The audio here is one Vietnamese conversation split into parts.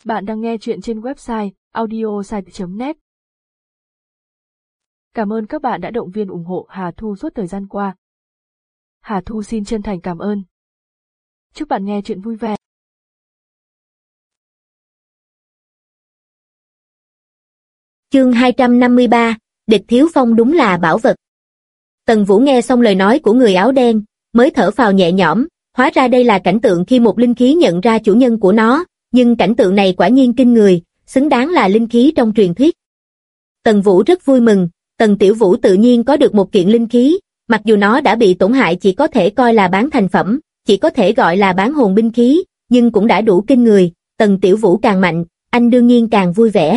Bạn đang nghe chuyện trên website audiosite.net. Cảm ơn các bạn đã động viên ủng hộ Hà Thu suốt thời gian qua. Hà Thu xin chân thành cảm ơn. Chúc bạn nghe chuyện vui vẻ. Chương 253, Địch Thiếu Phong đúng là bảo vật. Tần Vũ nghe xong lời nói của người áo đen, mới thở phào nhẹ nhõm, hóa ra đây là cảnh tượng khi một linh khí nhận ra chủ nhân của nó, nhưng cảnh tượng này quả nhiên kinh người, xứng đáng là linh khí trong truyền thuyết. Tần Vũ rất vui mừng, Tần Tiểu Vũ tự nhiên có được một kiện linh khí, mặc dù nó đã bị tổn hại chỉ có thể coi là bán thành phẩm, chỉ có thể gọi là bán hồn binh khí, nhưng cũng đã đủ kinh người, Tần Tiểu Vũ càng mạnh, anh đương nhiên càng vui vẻ.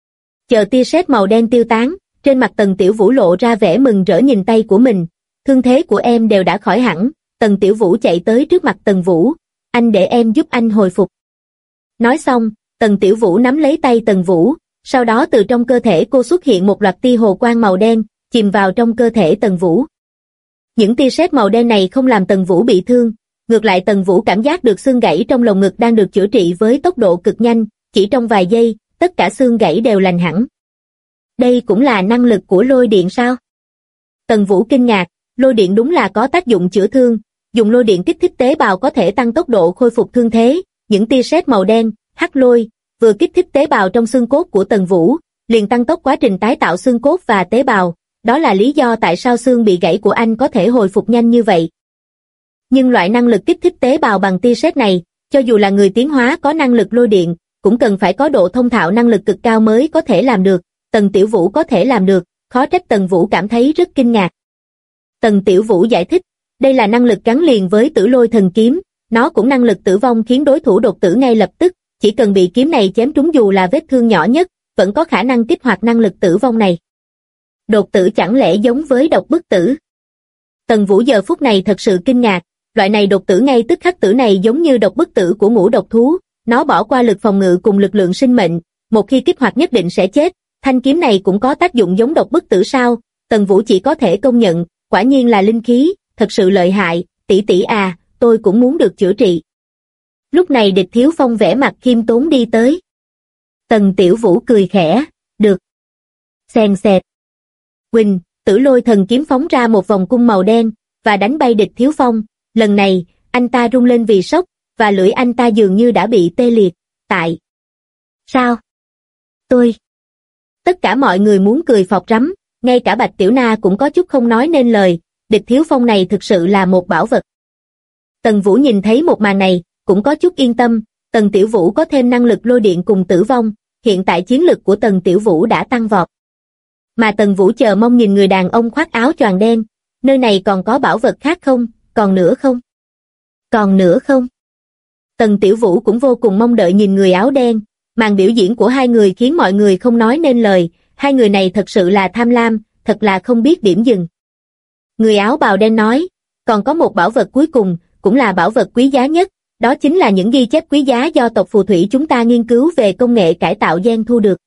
Chờ tia sét màu đen tiêu tán, trên mặt Tần Tiểu Vũ lộ ra vẻ mừng rỡ nhìn tay của mình, thương thế của em đều đã khỏi hẳn, Tần Tiểu Vũ chạy tới trước mặt Tần Vũ, anh để em giúp anh hồi phục. Nói xong, Tần Tiểu Vũ nắm lấy tay Tần Vũ, sau đó từ trong cơ thể cô xuất hiện một loạt tia hồ quang màu đen, chìm vào trong cơ thể Tần Vũ. Những tia sét màu đen này không làm Tần Vũ bị thương, ngược lại Tần Vũ cảm giác được xương gãy trong lồng ngực đang được chữa trị với tốc độ cực nhanh, chỉ trong vài giây, tất cả xương gãy đều lành hẳn. Đây cũng là năng lực của lôi điện sao? Tần Vũ kinh ngạc, lôi điện đúng là có tác dụng chữa thương, dùng lôi điện kích thích tế bào có thể tăng tốc độ khôi phục thương thế, những tia sét màu đen, hắc lôi, vừa kích thích tế bào trong xương cốt của Tần Vũ, liền tăng tốc quá trình tái tạo xương cốt và tế bào, đó là lý do tại sao xương bị gãy của anh có thể hồi phục nhanh như vậy. Nhưng loại năng lực kích thích tế bào bằng tia sét này, cho dù là người tiến hóa có năng lực lôi điện, cũng cần phải có độ thông thạo năng lực cực cao mới có thể làm được, Tần Tiểu Vũ có thể làm được, khó trách Tần Vũ cảm thấy rất kinh ngạc. Tần Tiểu Vũ giải thích, đây là năng lực gắn liền với Tử Lôi Thần Kiếm, nó cũng năng lực tử vong khiến đối thủ đột tử ngay lập tức, chỉ cần bị kiếm này chém trúng dù là vết thương nhỏ nhất, vẫn có khả năng kích hoạt năng lực tử vong này. Đột tử chẳng lẽ giống với độc bức tử? Tần Vũ giờ phút này thật sự kinh ngạc, loại này đột tử ngay tức khắc tử này giống như độc bức tử của ngũ độc thú, nó bỏ qua lực phòng ngự cùng lực lượng sinh mệnh, một khi kích hoạt nhất định sẽ chết, thanh kiếm này cũng có tác dụng giống độc bức tử sao? Tần Vũ chỉ có thể công nhận, quả nhiên là linh khí, thật sự lợi hại, tỷ tỷ à, tôi cũng muốn được chữa trị. Lúc này Địch Thiếu Phong vẻ mặt khiêm tốn đi tới. Tần Tiểu Vũ cười khẽ, được. Xèn xẹt. Quỳnh, Tử Lôi Thần Kiếm phóng ra một vòng cung màu đen, và đánh bay Địch Thiếu Phong, lần này, anh ta rung lên vì sốc, và lưỡi anh ta dường như đã bị tê liệt, tại. Sao? Tôi. Tất cả mọi người muốn cười phọc rắm, ngay cả Bạch Tiểu Na cũng có chút không nói nên lời, Địch Thiếu Phong này thực sự là một bảo vật. Tần Vũ nhìn thấy một màn này, cũng có chút yên tâm, Tần Tiểu Vũ có thêm năng lực lôi điện cùng tử vong, hiện tại chiến lực của Tần Tiểu Vũ đã tăng vọt. Mà Tần Vũ chờ mong nhìn người đàn ông khoác áo choàng đen, nơi này còn có bảo vật khác không, còn nữa không? Còn nữa không? Tần Tiểu Vũ cũng vô cùng mong đợi nhìn người áo đen, màn biểu diễn của hai người khiến mọi người không nói nên lời, hai người này thật sự là tham lam, thật là không biết điểm dừng. Người áo bào đen nói, còn có một bảo vật cuối cùng, cũng là bảo vật quý giá nhất, đó chính là những ghi chép quý giá do tộc phù thủy chúng ta nghiên cứu về công nghệ cải tạo gen thu được.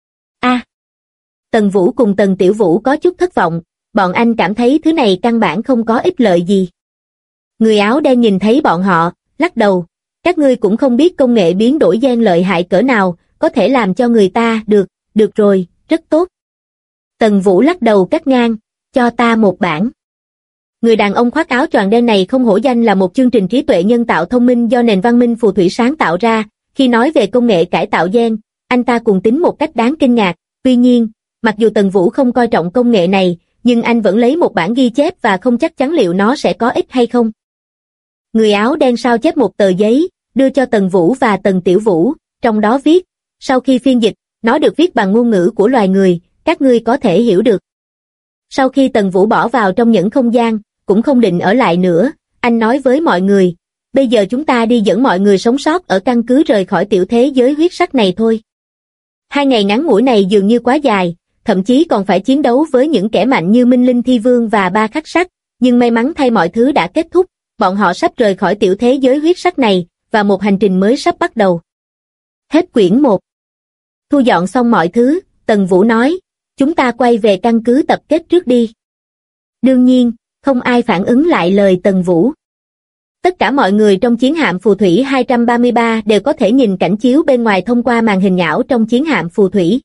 Tần Vũ cùng Tần Tiểu Vũ có chút thất vọng, bọn anh cảm thấy thứ này căn bản không có ích lợi gì. Người áo đen nhìn thấy bọn họ, lắc đầu, các ngươi cũng không biết công nghệ biến đổi gen lợi hại cỡ nào, có thể làm cho người ta, được rồi, rất tốt. Tần Vũ lắc đầu cắt ngang, cho ta một bản. Người đàn ông khoác áo choàng đen này không hổ danh là một chương trình trí tuệ nhân tạo thông minh do nền văn minh phù thủy sáng tạo ra, khi nói về công nghệ cải tạo gen, anh ta cuồng tín một cách đáng kinh ngạc, tuy nhiên, mặc dù Tần Vũ không coi trọng công nghệ này, nhưng anh vẫn lấy một bản ghi chép và không chắc chắn liệu nó sẽ có ích hay không. Người áo đen sao chép một tờ giấy, đưa cho Tần Vũ và Tần Tiểu Vũ, trong đó viết, sau khi phiên dịch, nó được viết bằng ngôn ngữ của loài người, các ngươi có thể hiểu được. Sau khi Tần Vũ bỏ vào trong những không gian, cũng không định ở lại nữa, anh nói với mọi người, bây giờ chúng ta đi dẫn mọi người sống sót ở căn cứ rời khỏi tiểu thế giới huyết sắc này thôi. 2 ngày ngắn ngủi này dường như quá dài, thậm chí còn phải chiến đấu với những kẻ mạnh như Minh Linh Thi Vương và Ba Khắc Sắc, nhưng may mắn thay mọi thứ đã kết thúc, bọn họ sắp rời khỏi tiểu thế giới huyết sắc này, và một hành trình mới sắp bắt đầu. Hết quyển 1. Thu dọn xong mọi thứ, Tần Vũ nói, chúng ta quay về căn cứ tập kết trước đi. Đương nhiên, không ai phản ứng lại lời Tần Vũ. Tất cả mọi người trong chiến hạm phù thủy 233 đều có thể nhìn cảnh chiếu bên ngoài thông qua màn hình nhão trong chiến hạm phù thủy.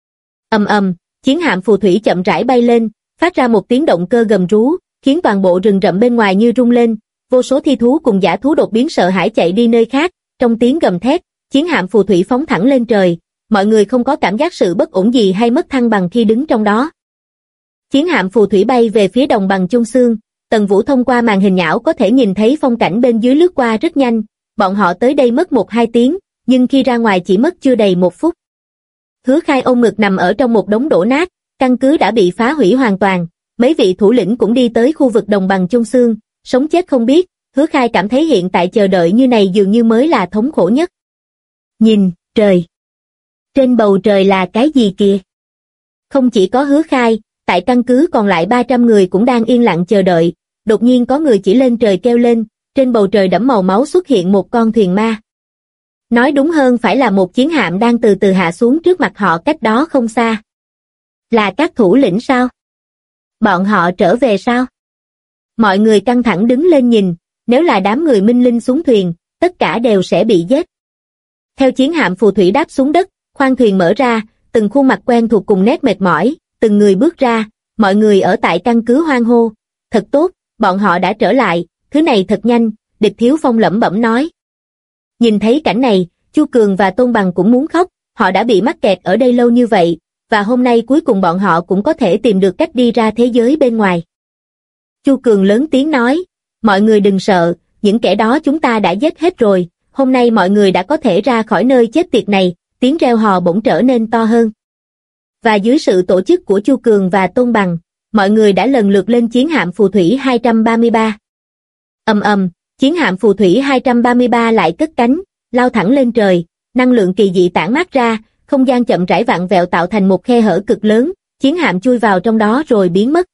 Ầm ầm, chiến hạm phù thủy chậm rãi bay lên, phát ra một tiếng động cơ gầm rú, khiến toàn bộ rừng rậm bên ngoài như rung lên, vô số thi thú cùng dã thú đột biến sợ hãi chạy đi nơi khác, trong tiếng gầm thét, chiến hạm phù thủy phóng thẳng lên trời, mọi người không có cảm giác sự bất ổn gì hay mất thăng bằng khi đứng trong đó. Chiến hạm phù thủy bay về phía đồng bằng Chung Xương, Tần Vũ thông qua màn hình nhão có thể nhìn thấy phong cảnh bên dưới lướt qua rất nhanh, bọn họ tới đây mất 1-2 tiếng, nhưng khi ra ngoài chỉ mất chưa đầy 1 phút. Hứa Khai ôm ngực nằm ở trong một đống đổ nát, căn cứ đã bị phá hủy hoàn toàn, mấy vị thủ lĩnh cũng đi tới khu vực đồng bằng Chung Xương, sống chết không biết, Hứa Khai cảm thấy hiện tại chờ đợi như này dường như mới là thống khổ nhất. Nhìn, trời! Trên bầu trời là cái gì kìa? Không chỉ có Hứa Khai, tại căn cứ còn lại 300 người cũng đang yên lặng chờ đợi, đột nhiên có người chỉ lên trời kêu lên, trên bầu trời đẫm màu máu xuất hiện một con thuyền ma. Nói đúng hơn phải là một chiến hạm đang từ từ hạ xuống trước mặt họ cách đó không xa. Là các thủ lĩnh sao? Bọn họ trở về sao? Mọi người căng thẳng đứng lên nhìn, nếu là đám người minh linh xuống thuyền, tất cả đều sẽ bị giết. Theo chiến hạm phù thủy đáp xuống đất, khoang thuyền mở ra, từng khuôn mặt quen thuộc cùng nét mệt mỏi, từng người bước ra, mọi người ở tại căn cứ hoan hô. Thật tốt, bọn họ đã trở lại, thứ này thật nhanh, Địch Thiếu Phong lẩm bẩm nói. Nhìn thấy cảnh này, Chu Cường và Tôn Bằng cũng muốn khóc, họ đã bị mắc kẹt ở đây lâu như vậy, và hôm nay cuối cùng bọn họ cũng có thể tìm được cách đi ra thế giới bên ngoài. Chu Cường lớn tiếng nói, mọi người đừng sợ, những kẻ đó chúng ta đã giết hết rồi, hôm nay mọi người đã có thể ra khỏi nơi chết tiệt này, tiếng reo hò bỗng trở nên to hơn. Và dưới sự tổ chức của Chu Cường và Tôn Bằng, mọi người đã lần lượt lên chiến hạm phù thủy 233. Ầm ầm, chiến hạm phù thủy 233 lại cất cánh, lao thẳng lên trời, năng lượng kỳ dị tản mát ra, không gian chậm rãi vặn vẹo tạo thành một khe hở cực lớn, chiến hạm chui vào trong đó rồi biến mất.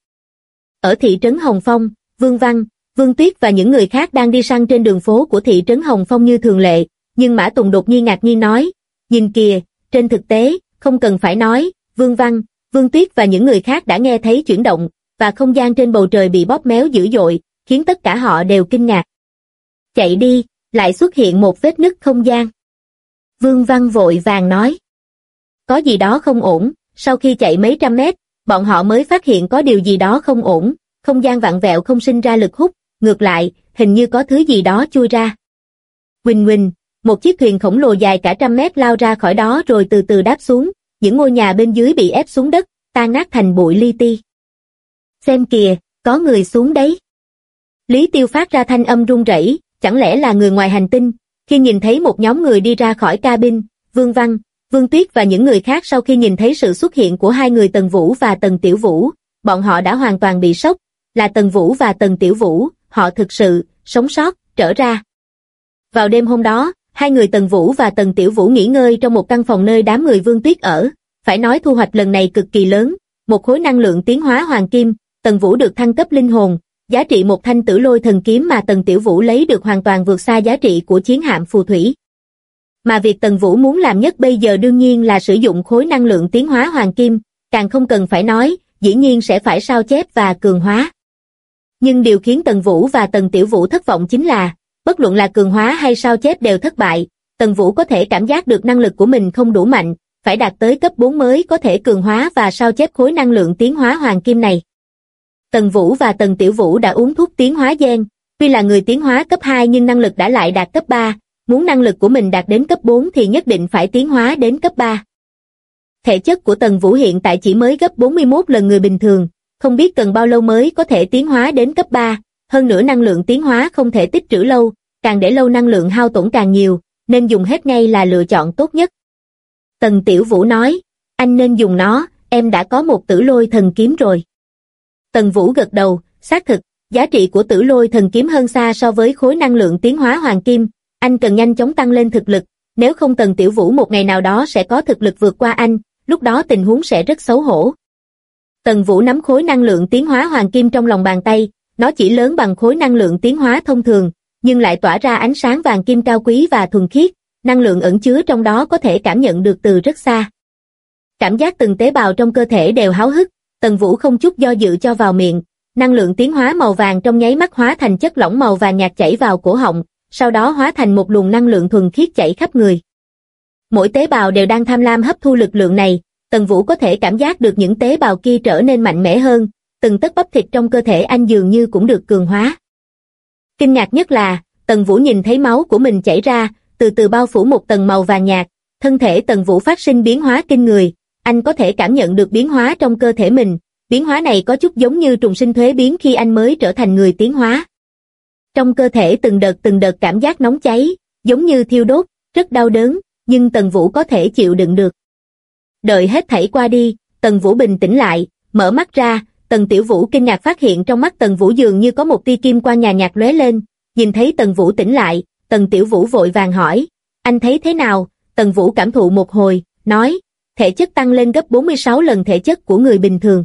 Ở thị trấn Hồng Phong, Vương Văn, Vương Tuyết và những người khác đang đi săn trên đường phố của thị trấn Hồng Phong như thường lệ, nhưng Mã Tùng đột nhiên ngạc nhiên nói, nhìn kìa, trên thực tế, không cần phải nói, Vương Văn, Vương Tuyết và những người khác đã nghe thấy chuyển động, và không gian trên bầu trời bị bóp méo dữ dội, khiến tất cả họ đều kinh ngạc. Chạy đi, lại xuất hiện một vết nứt không gian. Vương Văn vội vàng nói. Có gì đó không ổn, sau khi chạy mấy trăm mét, bọn họ mới phát hiện có điều gì đó không ổn, không gian vặn vẹo không sinh ra lực hút, ngược lại, hình như có thứ gì đó chui ra. Huỳnh huỳnh, một chiếc thuyền khổng lồ dài cả 100 mét lao ra khỏi đó rồi từ từ đáp xuống, những ngôi nhà bên dưới bị ép xuống đất, tan nát thành bụi li ti. Xem kìa, có người xuống đấy. Lý Tiêu phát ra thanh âm run rẩy, chẳng lẽ là người ngoài hành tinh? Khi nhìn thấy một nhóm người đi ra khỏi cabin, Vương Văn, Vương Tuyết và những người khác sau khi nhìn thấy sự xuất hiện của hai người Tần Vũ và Tần Tiểu Vũ, bọn họ đã hoàn toàn bị sốc, là Tần Vũ và Tần Tiểu Vũ, họ thực sự sống sót, trở ra. Vào đêm hôm đó, hai người Tần Vũ và Tần Tiểu Vũ nghỉ ngơi trong một căn phòng nơi đám người Vương Tuyết ở, phải nói thu hoạch lần này cực kỳ lớn, một khối năng lượng tiến hóa hoàng kim, Tần Vũ được thăng cấp linh hồn, giá trị một thanh tử lôi thần kiếm mà Tần Tiểu Vũ lấy được hoàn toàn vượt xa giá trị của chiến hạm phù thủy. Mà việc Tần Vũ muốn làm nhất bây giờ đương nhiên là sử dụng khối năng lượng tiến hóa hoàng kim, càng không cần phải nói, dĩ nhiên sẽ phải sao chép và cường hóa. Nhưng điều khiến Tần Vũ và Tần Tiểu Vũ thất vọng chính là, bất luận là cường hóa hay sao chép đều thất bại, Tần Vũ có thể cảm giác được năng lực của mình không đủ mạnh, phải đạt tới cấp 4 mới có thể cường hóa và sao chép khối năng lượng tiến hóa hoàng kim này. Tần Vũ và Tần Tiểu Vũ đã uống thuốc tiến hóa gen, tuy là người tiến hóa cấp 2 nhưng năng lực đã lại đạt cấp 3, muốn năng lực của mình đạt đến cấp 4 thì nhất định phải tiến hóa đến cấp 3. Thể chất của Tần Vũ hiện tại chỉ mới gấp 41 lần người bình thường, không biết cần bao lâu mới có thể tiến hóa đến cấp 3, hơn nữa năng lượng tiến hóa không thể tích trữ lâu, càng để lâu năng lượng hao tổn càng nhiều, nên dùng hết ngay là lựa chọn tốt nhất. Tần Tiểu Vũ nói, anh nên dùng nó, em đã có một tử lôi thần kiếm rồi. Tần Vũ gật đầu, xác thực, giá trị của tử lôi thần kiếm hơn xa so với khối năng lượng tiến hóa hoàng kim, anh cần nhanh chóng tăng lên thực lực, nếu không Tần Tiểu Vũ một ngày nào đó sẽ có thực lực vượt qua anh, lúc đó tình huống sẽ rất xấu hổ. Tần Vũ nắm khối năng lượng tiến hóa hoàng kim trong lòng bàn tay, nó chỉ lớn bằng khối năng lượng tiến hóa thông thường, nhưng lại tỏa ra ánh sáng vàng kim cao quý và thuần khiết, năng lượng ẩn chứa trong đó có thể cảm nhận được từ rất xa. Cảm giác từng tế bào trong cơ thể đều háo hức, Tần Vũ không chút do dự cho vào miệng, năng lượng tiến hóa màu vàng trong nháy mắt hóa thành chất lỏng màu vàng nhạt chảy vào cổ họng, sau đó hóa thành một luồng năng lượng thuần khiết chảy khắp người. Mỗi tế bào đều đang tham lam hấp thu lực lượng này, Tần Vũ có thể cảm giác được những tế bào kia trở nên mạnh mẽ hơn, từng tấc bắp thịt trong cơ thể anh dường như cũng được cường hóa. Kinh ngạc nhất là, Tần Vũ nhìn thấy máu của mình chảy ra, từ từ bao phủ một tầng màu vàng nhạt, thân thể Tần Vũ phát sinh biến hóa kinh người, anh có thể cảm nhận được biến hóa trong cơ thể mình, biến hóa này có chút giống như trùng sinh thuế biến khi anh mới trở thành người tiến hóa. Trong cơ thể từng đợt cảm giác nóng cháy, giống như thiêu đốt, rất đau đớn, nhưng Tần Vũ có thể chịu đựng được. Đợi hết thảy qua đi, Tần Vũ bình tĩnh lại, mở mắt ra, Tần Tiểu Vũ kinh ngạc phát hiện trong mắt Tần Vũ dường như có một tia kim quang nhàn nhạt lóe lên, nhìn thấy Tần Vũ tỉnh lại, Tần Tiểu Vũ vội vàng hỏi, anh thấy thế nào? Tần Vũ cảm thụ một hồi, nói, thể chất tăng lên gấp 46 lần thể chất của người bình thường.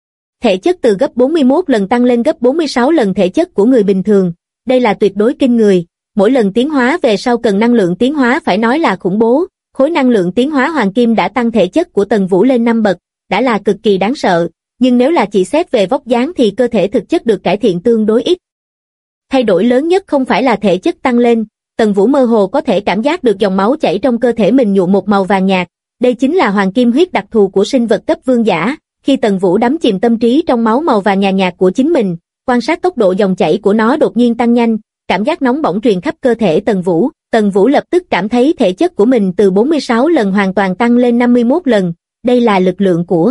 Thể chất từ gấp 41 lần tăng lên gấp 46 lần thể chất của người bình thường, đây là tuyệt đối kinh người, mỗi lần tiến hóa về sau cần năng lượng tiến hóa phải nói là khủng bố, khối năng lượng tiến hóa hoàng kim đã tăng thể chất của Tần Vũ lên 5 bậc, đã là cực kỳ đáng sợ, nhưng nếu là chỉ xét về vóc dáng thì cơ thể thực chất được cải thiện tương đối ít. Thay đổi lớn nhất không phải là thể chất tăng lên, Tần Vũ mơ hồ có thể cảm giác được dòng máu chảy trong cơ thể mình nhuộm một màu vàng nhạt, đây chính là hoàng kim huyết đặc thù của sinh vật cấp vương giả. Khi Tần Vũ đắm chìm tâm trí trong máu màu vàng nhàn nhạt của chính mình, quan sát tốc độ dòng chảy của nó đột nhiên tăng nhanh, cảm giác nóng bỏng truyền khắp cơ thể Tần Vũ lập tức cảm thấy thể chất của mình từ 46 lần hoàn toàn tăng lên 51 lần, đây là lực lượng của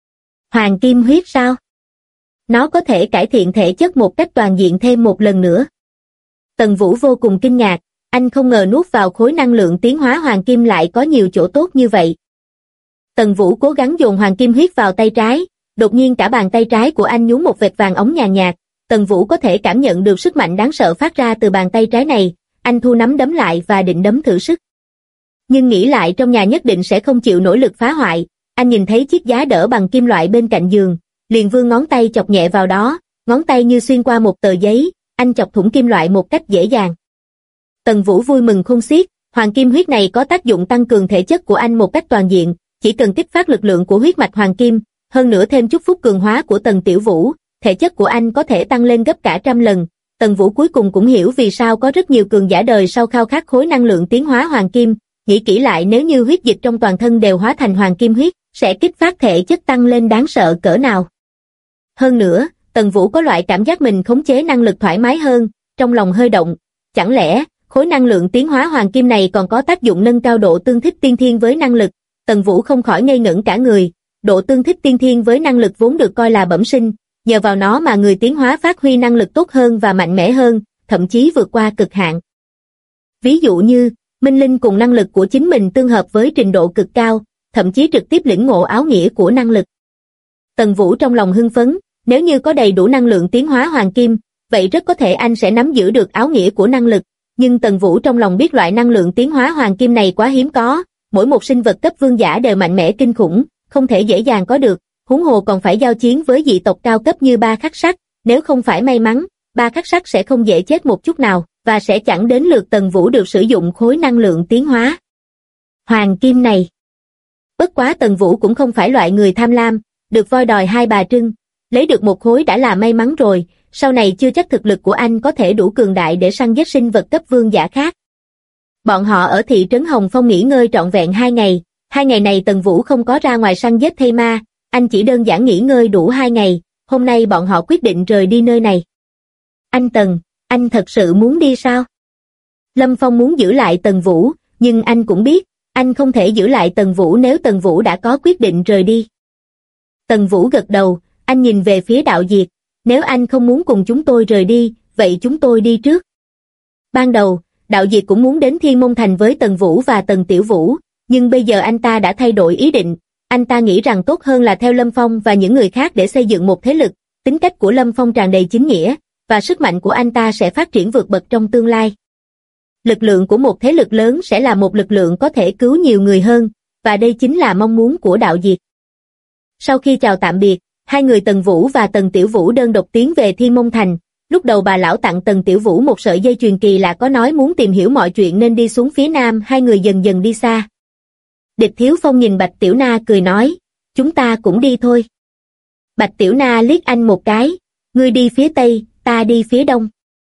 hoàng kim huyết sao? Nó có thể cải thiện thể chất một cách toàn diện thêm một lần nữa. Tần Vũ vô cùng kinh ngạc, anh không ngờ nuốt vào khối năng lượng tiến hóa hoàng kim lại có nhiều chỗ tốt như vậy. Tần Vũ cố gắng dồn hoàng kim huyết vào tay trái, đột nhiên cả bàn tay trái của anh nhuốm một vệt vàng óng nhàn nhạt, Tần Vũ có thể cảm nhận được sức mạnh đáng sợ phát ra từ bàn tay trái này, anh thu nắm đấm lại và định đấm thử sức. Nhưng nghĩ lại trong nhà nhất định sẽ không chịu nổi lực phá hoại, anh nhìn thấy chiếc giá đỡ bằng kim loại bên cạnh giường, liền vươn ngón tay chọc nhẹ vào đó, ngón tay như xuyên qua một tờ giấy, anh chọc thủng kim loại một cách dễ dàng. Tần Vũ vui mừng khôn xiết, hoàng kim huyết này có tác dụng tăng cường thể chất của anh một cách toàn diện, chỉ cần kích phát lực lượng của huyết mạch hoàng kim, hơn nữa thêm chút phúc cường hóa của Tần Tiểu Vũ, thể chất của anh có thể tăng lên gấp cả trăm lần. Tần Vũ cuối cùng cũng hiểu vì sao có rất nhiều cường giả đời sau khao khát khối năng lượng tiến hóa hoàng kim, nghĩ kỹ lại nếu như huyết dịch trong toàn thân đều hóa thành hoàng kim huyết, sẽ kích phát thể chất tăng lên đáng sợ cỡ nào. Hơn nữa, Tần Vũ có loại cảm giác mình khống chế năng lực thoải mái hơn, trong lòng hơi động, chẳng lẽ khối năng lượng tiến hóa hoàng kim này còn có tác dụng nâng cao độ tương thích tiên thiên với năng lực? Tần Vũ không khỏi ngây ngẩn cả người, độ tương thích tiên thiên với năng lực vốn được coi là bẩm sinh, nhờ vào nó mà người tiến hóa phát huy năng lực tốt hơn và mạnh mẽ hơn, thậm chí vượt qua cực hạn. Ví dụ như, Minh Linh cùng năng lực của chính mình tương hợp với trình độ cực cao, thậm chí trực tiếp lĩnh ngộ áo nghĩa của năng lực. Tần Vũ trong lòng hưng phấn, nếu như có đầy đủ năng lượng tiến hóa hoàng kim, vậy rất có thể anh sẽ nắm giữ được áo nghĩa của năng lực, nhưng Tần Vũ trong lòng biết loại năng lượng tiến hóa hoàng kim này quá hiếm có, mỗi một sinh vật cấp vương giả đều mạnh mẽ kinh khủng, không thể dễ dàng có được, huống hồ còn phải giao chiến với dị tộc cao cấp như Ba Khắc Sắt, nếu không phải may mắn, Ba Khắc Sắt sẽ không dễ chết một chút nào, và sẽ chẳng đến lượt Tần Vũ được sử dụng khối năng lượng tiến hóa hoàng kim này. Bất quá Tần Vũ cũng không phải loại người tham lam, được voi đòi hai bà trưng, lấy được một khối đã là may mắn rồi, sau này chưa chắc thực lực của anh có thể đủ cường đại để săn giết sinh vật cấp vương giả khác. Bọn họ ở thị trấn Hồng Phong nghỉ ngơi trọn vẹn 2 ngày, 2 ngày này Tần Vũ không có ra ngoài săn giết thây ma, anh chỉ đơn giản nghỉ ngơi đủ 2 ngày, hôm nay bọn họ quyết định rời đi nơi này. Anh Tần, anh thật sự muốn đi sao? Lâm Phong muốn giữ lại Tần Vũ, nhưng anh cũng biết, anh không thể giữ lại Tần Vũ nếu Tần Vũ đã có quyết định rời đi. Tần Vũ gật đầu, anh nhìn về phía Đạo Diệt, nếu anh không muốn cùng chúng tôi rời đi, vậy chúng tôi đi trước. Ban đầu, Đạo Diệt cũng muốn đến Thiên Môn Thành với Tần Vũ và Tần Tiểu Vũ, nhưng bây giờ anh ta đã thay đổi ý định, anh ta nghĩ rằng tốt hơn là theo Lâm Phong và những người khác để xây dựng một thế lực, tính cách của Lâm Phong tràn đầy chính nghĩa, và sức mạnh của anh ta sẽ phát triển vượt bậc trong tương lai. Lực lượng của một thế lực lớn sẽ là một lực lượng có thể cứu nhiều người hơn, và đây chính là mong muốn của Đạo Diệt. Sau khi chào tạm biệt, hai người Tần Vũ và Tần Tiểu Vũ đơn độc tiến về Thiên Môn Thành. Lúc đầu bà lão tặng Tần Tiểu Vũ một sợi dây chuyền kỳ lạ có nói muốn tìm hiểu mọi chuyện nên đi xuống phía nam, hai người dần dần đi xa. Địch Thiếu Phong nhìn Bạch Tiểu Na cười nói, chúng ta cũng đi thôi. Bạch Tiểu Na liếc anh một cái, ngươi đi phía Tây, ta đi phía Đông.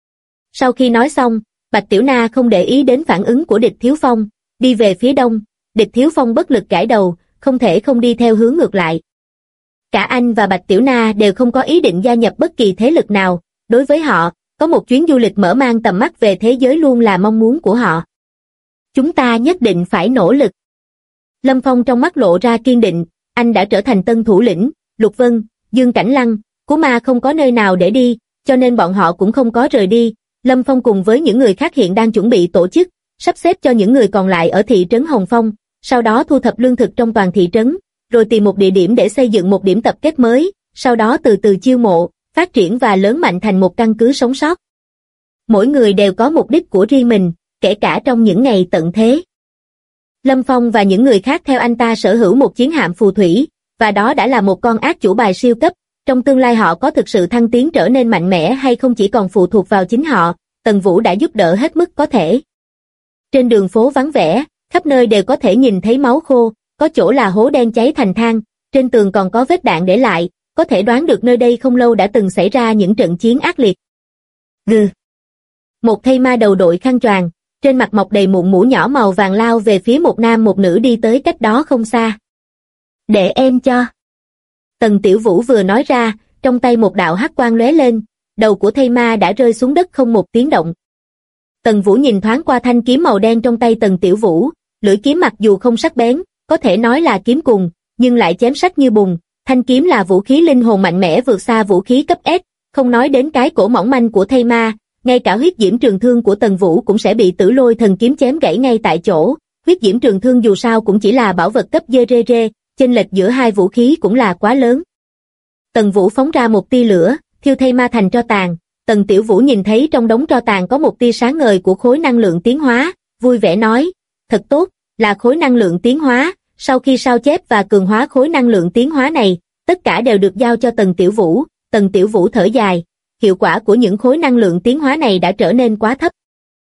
Sau khi nói xong, Bạch Tiểu Na không để ý đến phản ứng của Địch Thiếu Phong, đi về phía Đông. Địch Thiếu Phong bất lực gãi đầu, không thể không đi theo hướng ngược lại. Cả anh và Bạch Tiểu Na đều không có ý định gia nhập bất kỳ thế lực nào, đối với họ, có một chuyến du lịch mở mang tầm mắt về thế giới luôn là mong muốn của họ. Chúng ta nhất định phải nỗ lực. Lâm Phong trong mắt lộ ra kiên định, anh đã trở thành tân thủ lĩnh, Lục Vân, Dương Cảnh Lăng, Cú Ma không có nơi nào để đi, cho nên bọn họ cũng không có rời đi. Lâm Phong cùng với những người khác hiện đang chuẩn bị tổ chức, sắp xếp cho những người còn lại ở thị trấn Hồng Phong, sau đó thu thập lương thực trong toàn thị trấn, rồi tìm một địa điểm để xây dựng một điểm tập kết mới, sau đó từ từ chiêu mộ, phát triển và lớn mạnh thành một căn cứ sống sót. Mỗi người đều có mục đích của riêng mình, kể cả trong những ngày tận thế. Lâm Phong và những người khác theo anh ta sở hữu một chiến hạm phù thủy, và đó đã là một con ác chủ bài siêu cấp. Trong tương lai họ có thực sự thăng tiến trở nên mạnh mẽ hay không chỉ còn phụ thuộc vào chính họ, Tần Vũ đã giúp đỡ hết mức có thể. Trên đường phố vắng vẻ, khắp nơi đều có thể nhìn thấy máu khô, có chỗ là hố đen cháy thành than, trên tường còn có vết đạn để lại, có thể đoán được nơi đây không lâu đã từng xảy ra những trận chiến ác liệt. Gừ. Một thây ma đầu đội khăn choàng, trên mặt mọc đầy mụn mũ nhỏ màu vàng lao về phía một nam một nữ đi tới cách đó không xa. Để em cho. Tần Tiểu Vũ vừa nói ra, trong tay một đạo hắc quang lóe lên, đầu của thây ma đã rơi xuống đất không một tiếng động. Tần Vũ nhìn thoáng qua thanh kiếm màu đen trong tay Tần Tiểu Vũ, lưỡi kiếm mặc dù không sắc bén, có thể nói là kiếm cùng, nhưng lại chém sắc như bùn. Thanh kiếm là vũ khí linh hồn mạnh mẽ vượt xa vũ khí cấp S, không nói đến cái cổ mỏng manh của thây ma, ngay cả huyết diễm trường thương của Tần Vũ cũng sẽ bị Tử Lôi thần kiếm chém gãy ngay tại chỗ. Huyết diễm trường thương dù sao cũng chỉ là bảo vật cấp DRR, chênh lệch giữa hai vũ khí cũng là quá lớn. Tần Vũ phóng ra một tia lửa, thiêu thây ma thành tro tàn. Tần Tiểu Vũ nhìn thấy trong đống tro tàn có một tia sáng ngời của khối năng lượng tiến hóa, vui vẻ nói, thật tốt, là khối năng lượng tiến hóa. Sau khi sao chép và cường hóa khối năng lượng tiến hóa này, tất cả đều được giao cho Tần Tiểu Vũ. Tần Tiểu Vũ thở dài, hiệu quả của những khối năng lượng tiến hóa này đã trở nên quá thấp.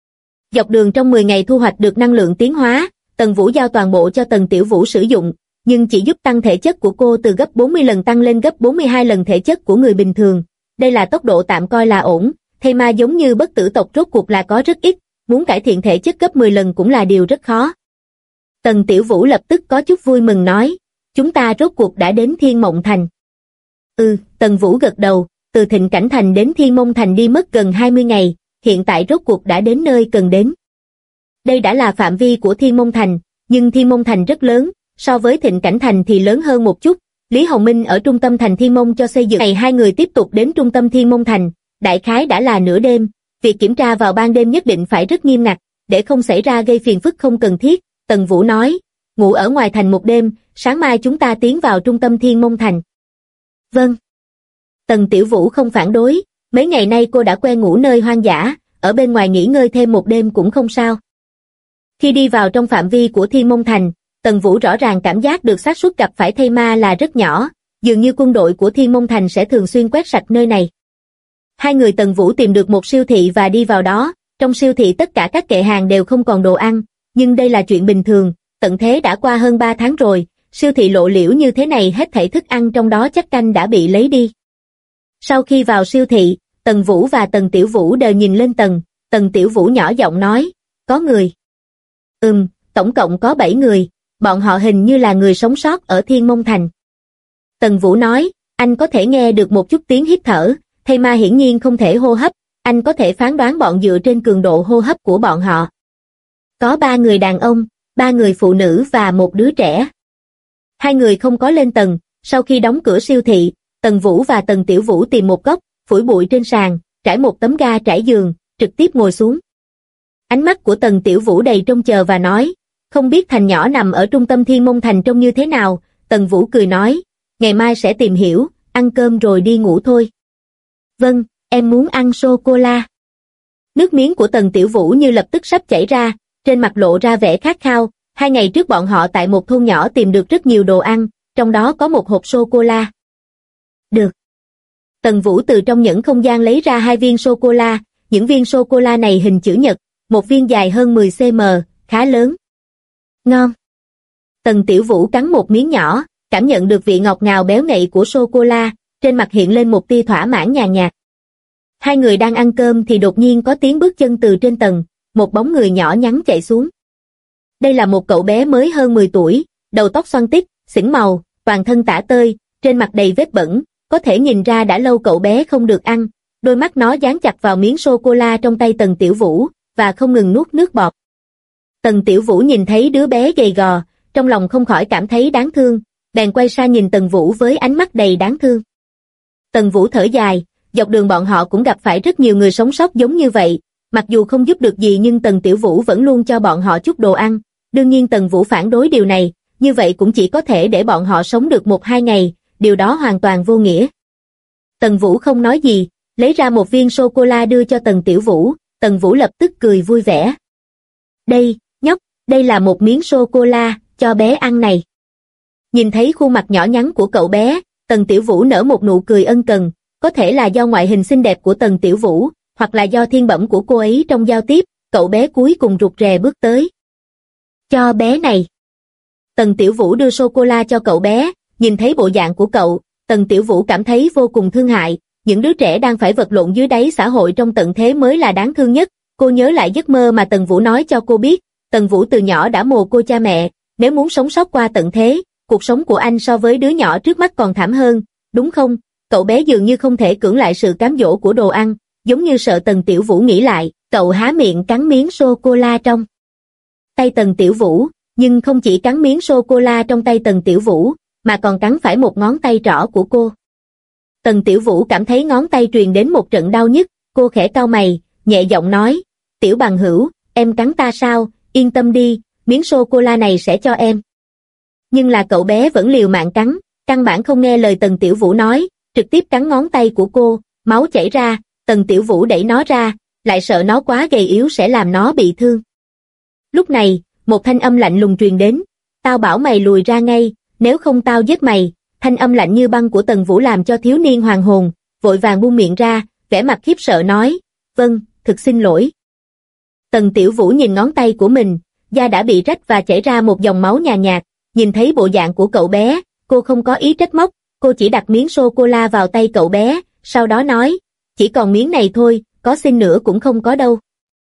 Dọc đường trong 10 ngày thu hoạch được năng lượng tiến hóa, Tần Vũ giao toàn bộ cho Tần Tiểu Vũ sử dụng, nhưng chỉ giúp tăng thể chất của cô từ gấp 40 lần tăng lên gấp 42 lần thể chất của người bình thường. Đây là tốc độ tạm coi là ổn, thây ma giống như bất tử tộc rốt cuộc là có rất ít, muốn cải thiện thể chất gấp 10 lần cũng là điều rất khó. Tần Tiểu Vũ lập tức có chút vui mừng nói, chúng ta rốt cuộc đã đến Thiên Mộng Thành. Tần Vũ gật đầu, từ Thịnh Cảnh Thành đến Thiên Mông Thành đi mất gần 20 ngày, hiện tại rốt cuộc đã đến nơi cần đến. Đây đã là phạm vi của Thiên Mông Thành, nhưng Thiên Mông Thành rất lớn, so với Thịnh Cảnh Thành thì lớn hơn một chút. Lý Hồng Minh ở trung tâm thành Thiên Mông cho xây dựng. Ngày hai người tiếp tục đến trung tâm Thiên Mông Thành, đại khái đã là nửa đêm, việc kiểm tra vào ban đêm nhất định phải rất nghiêm ngặt, để không xảy ra gây phiền phức không cần thiết. Tần Vũ nói, ngủ ở ngoài thành một đêm, sáng mai chúng ta tiến vào trung tâm Thiên Mông Thành. Vâng. Tần Tiểu Vũ không phản đối, mấy ngày nay cô đã quen ngủ nơi hoang dã, ở bên ngoài nghỉ ngơi thêm một đêm cũng không sao. Khi đi vào trong phạm vi của Thiên Mông Thành, Tần Vũ rõ ràng cảm giác được xác suất gặp phải thây ma là rất nhỏ, dường như quân đội của Thiên Mông Thành sẽ thường xuyên quét sạch nơi này. Hai người Tần Vũ tìm được một siêu thị và đi vào đó, trong siêu thị tất cả các kệ hàng đều không còn đồ ăn, nhưng đây là chuyện bình thường, tận thế đã qua hơn 3 tháng rồi, siêu thị lộ liễu như thế này hết thảy thức ăn trong đó chắc canh đã bị lấy đi. Sau khi vào siêu thị, Tần Vũ và Tần Tiểu Vũ đều nhìn lên Tần Tiểu Vũ nhỏ giọng nói, có người. Tổng cộng có 7 người, bọn họ hình như là người sống sót ở Thiên Mông Thành. Tần Vũ nói, anh có thể nghe được một chút tiếng hít thở, thây ma hiển nhiên không thể hô hấp, anh có thể phán đoán bọn dựa trên cường độ hô hấp của bọn họ. Có 3 người đàn ông, 3 người phụ nữ và một đứa trẻ. 2 người không có lên tầng, sau khi đóng cửa siêu thị, Tần Vũ và Tần Tiểu Vũ tìm một góc, phủi bụi trên sàn, trải một tấm ga trải giường, trực tiếp ngồi xuống. Ánh mắt của Tần Tiểu Vũ đầy trông chờ và nói, không biết thành nhỏ nằm ở trung tâm Thiên Mông Thành trông như thế nào. Tần Vũ cười nói, ngày mai sẽ tìm hiểu, ăn cơm rồi đi ngủ thôi. Vâng, em muốn ăn sô-cô-la. Nước miếng của Tần Tiểu Vũ như lập tức sắp chảy ra, trên mặt lộ ra vẻ khát khao. 2 ngày trước bọn họ tại một thôn nhỏ tìm được rất nhiều đồ ăn, trong đó có một hộp sô-cô-la. Được. Tần Vũ từ trong nhẫn không gian lấy ra 2 viên sô-cô-la, những viên sô-cô-la này hình chữ nhật, một viên dài hơn 10 cm, khá lớn. Ngon. Tần Tiểu Vũ cắn một miếng nhỏ, cảm nhận được vị ngọt ngào béo ngậy của sô-cô-la, trên mặt hiện lên một tia thỏa mãn nhàn nhạt. Hai người đang ăn cơm thì đột nhiên có tiếng bước chân từ trên tầng, một bóng người nhỏ nhắn chạy xuống. Đây là một cậu bé mới hơn 10 tuổi, đầu tóc xoăn tít, xỉn màu, toàn thân tả tơi, trên mặt đầy vết bẩn, có thể nhìn ra đã lâu cậu bé không được ăn, đôi mắt nó dán chặt vào miếng sô-cô-la trong tay Tần Tiểu Vũ, và không ngừng nuốt nước bọt. Tần Tiểu Vũ nhìn thấy đứa bé gầy gò, trong lòng không khỏi cảm thấy đáng thương, bèn quay sang nhìn Tần Vũ với ánh mắt đầy đáng thương. Tần Vũ thở dài, dọc đường bọn họ cũng gặp phải rất nhiều người sống sót giống như vậy, mặc dù không giúp được gì nhưng Tần Tiểu Vũ vẫn luôn cho bọn họ chút đồ ăn, đương nhiên Tần Vũ phản đối điều này, như vậy cũng chỉ có thể để bọn họ sống được 1-2 ngày, điều đó hoàn toàn vô nghĩa. Tần Vũ không nói gì, lấy ra một viên sô-cô-la đưa cho Tần Tiểu Vũ, Tần Vũ lập tức cười vui vẻ. Đây, nhóc, đây là một miếng sô-cô-la, cho bé ăn này. Nhìn thấy khuôn mặt nhỏ nhắn của cậu bé, Tần Tiểu Vũ nở một nụ cười ân cần, có thể là do ngoại hình xinh đẹp của Tần Tiểu Vũ, hoặc là do thiên bẩm của cô ấy trong giao tiếp, cậu bé cuối cùng rụt rè bước tới. Cho bé này. Tần Tiểu Vũ đưa sô-cô-la cho cậu bé, nhìn thấy bộ dạng của cậu, Tần Tiểu Vũ cảm thấy vô cùng thương hại, những đứa trẻ đang phải vật lộn dưới đáy xã hội trong tận thế mới là đáng thương nhất. Cô nhớ lại giấc mơ mà Tần Vũ nói cho cô biết, Tần Vũ từ nhỏ đã mồ côi cha mẹ, nếu muốn sống sót qua tận thế, cuộc sống của anh so với đứa nhỏ trước mắt còn thảm hơn, đúng không? Cậu bé dường như không thể cưỡng lại sự cám dỗ của đồ ăn, giống như sợ Tần Tiểu Vũ nghĩ lại, cậu há miệng cắn miếng sô-cô-la trong tay Tần Tiểu Vũ, nhưng không chỉ cắn miếng sô-cô-la trong tay Tần Tiểu Vũ, mà còn cắn phải một ngón tay trỏ của cô. Tần Tiểu Vũ cảm thấy ngón tay truyền đến một trận đau nhức, cô khẽ cau mày, nhẹ giọng nói, Tiểu bằng hữu, em cắn ta sao, yên tâm đi, miếng sô-cô-la này sẽ cho em. Nhưng là cậu bé vẫn liều mạng cắn, căn bản không nghe lời Tần Tiểu Vũ nói, trực tiếp cắn ngón tay của cô, máu chảy ra, Tần Tiểu Vũ đẩy nó ra, lại sợ nó quá gầy yếu sẽ làm nó bị thương. Lúc này, một thanh âm lạnh lùng truyền đến, tao bảo mày lùi ra ngay, nếu không tao giết mày. Thanh âm lạnh như băng của Tần Vũ làm cho thiếu niên hoàng hồn, vội vàng buông miệng ra, vẻ mặt khiếp sợ nói, vâng, thực xin lỗi. Tần Tiểu Vũ nhìn ngón tay của mình, da đã bị rách và chảy ra một dòng máu nhàn nhạt, nhìn thấy bộ dạng của cậu bé, cô không có ý trách móc, cô chỉ đặt miếng sô-cô-la vào tay cậu bé, sau đó nói, chỉ còn miếng này thôi, có xin nữa cũng không có đâu.